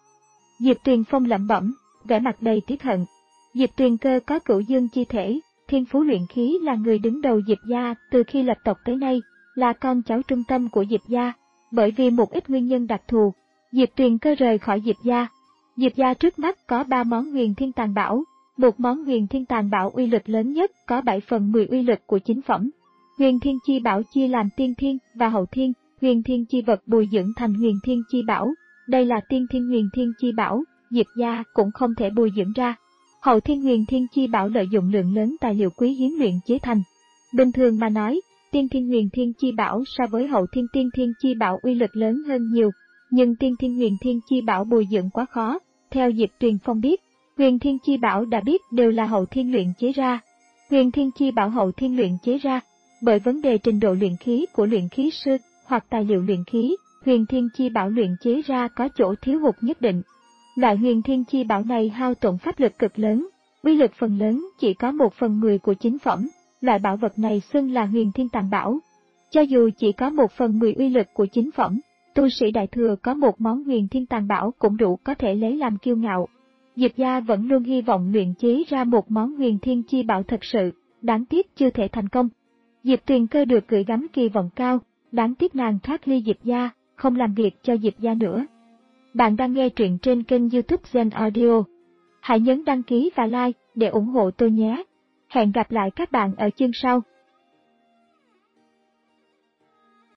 Diệp Tuyền Phong lẩm bẩm, vẻ mặt đầy tiếc hận. Diệp Tuyền Cơ có Cửu Dương chi thể, thiên phú luyện khí, là người đứng đầu Diệp gia từ khi lập tộc tới nay, là con cháu trung tâm của Diệp gia. Bởi vì một ít nguyên nhân đặc thù, Diệp Tuyền Cơ rời khỏi Diệp gia. Diệp gia trước mắt có ba món huyền thiên tàng bảo, Một món huyền thiên tàn bảo uy lực lớn nhất có bảy phần mười uy lực của chính phẩm. Huyền thiên chi bảo chia làm tiên thiên và hậu thiên, huyền thiên chi vật bồi dưỡng thành huyền thiên chi bảo. Đây là tiên thiên huyền thiên chi bảo, Diệp gia cũng không thể bồi dưỡng ra. Hậu thiên huyền thiên chi bảo lợi dụng lượng lớn tài liệu quý hiếm luyện chế thành. Bình thường mà nói, tiên thiên huyền thiên chi bảo so với hậu thiên tiên thiên chi bảo uy lực lớn hơn nhiều, nhưng tiên thiên huyền thiên chi bảo bồi dưỡng quá khó. Theo Diệp Tuyền Phong biết, huyền thiên chi bảo đã biết đều là hậu thiên luyện chế ra. Huyền thiên chi bảo hậu thiên luyện chế ra, bởi vấn đề trình độ luyện khí của luyện khí sư hoặc tài liệu luyện khí, huyền thiên chi bảo luyện chế ra có chỗ thiếu hụt nhất định. Loại huyền thiên chi bảo này hao tổn pháp lực cực lớn, uy lực phần lớn chỉ có một phần mười của chính phẩm. Loại bảo vật này xưng là huyền thiên tàn bảo. Cho dù chỉ có một phần mười uy lực của chính phẩm, tu sĩ đại thừa có một món huyền thiên tàn bảo cũng đủ có thể lấy làm kiêu ngạo. Diệp gia vẫn luôn hy vọng luyện chế ra một món huyền thiên chi bảo thật sự, đáng tiếc chưa thể thành công. Diệp Tuyền Cơ được gửi gắm kỳ vọng cao, đáng tiếc nàng thoát ly Diệp gia, không làm việc cho Diệp gia nữa. Bạn đang nghe truyện trên kênh YouTube Zen Audio. Hãy nhấn đăng ký và like để ủng hộ tôi nhé. Hẹn gặp lại các bạn ở chương sau.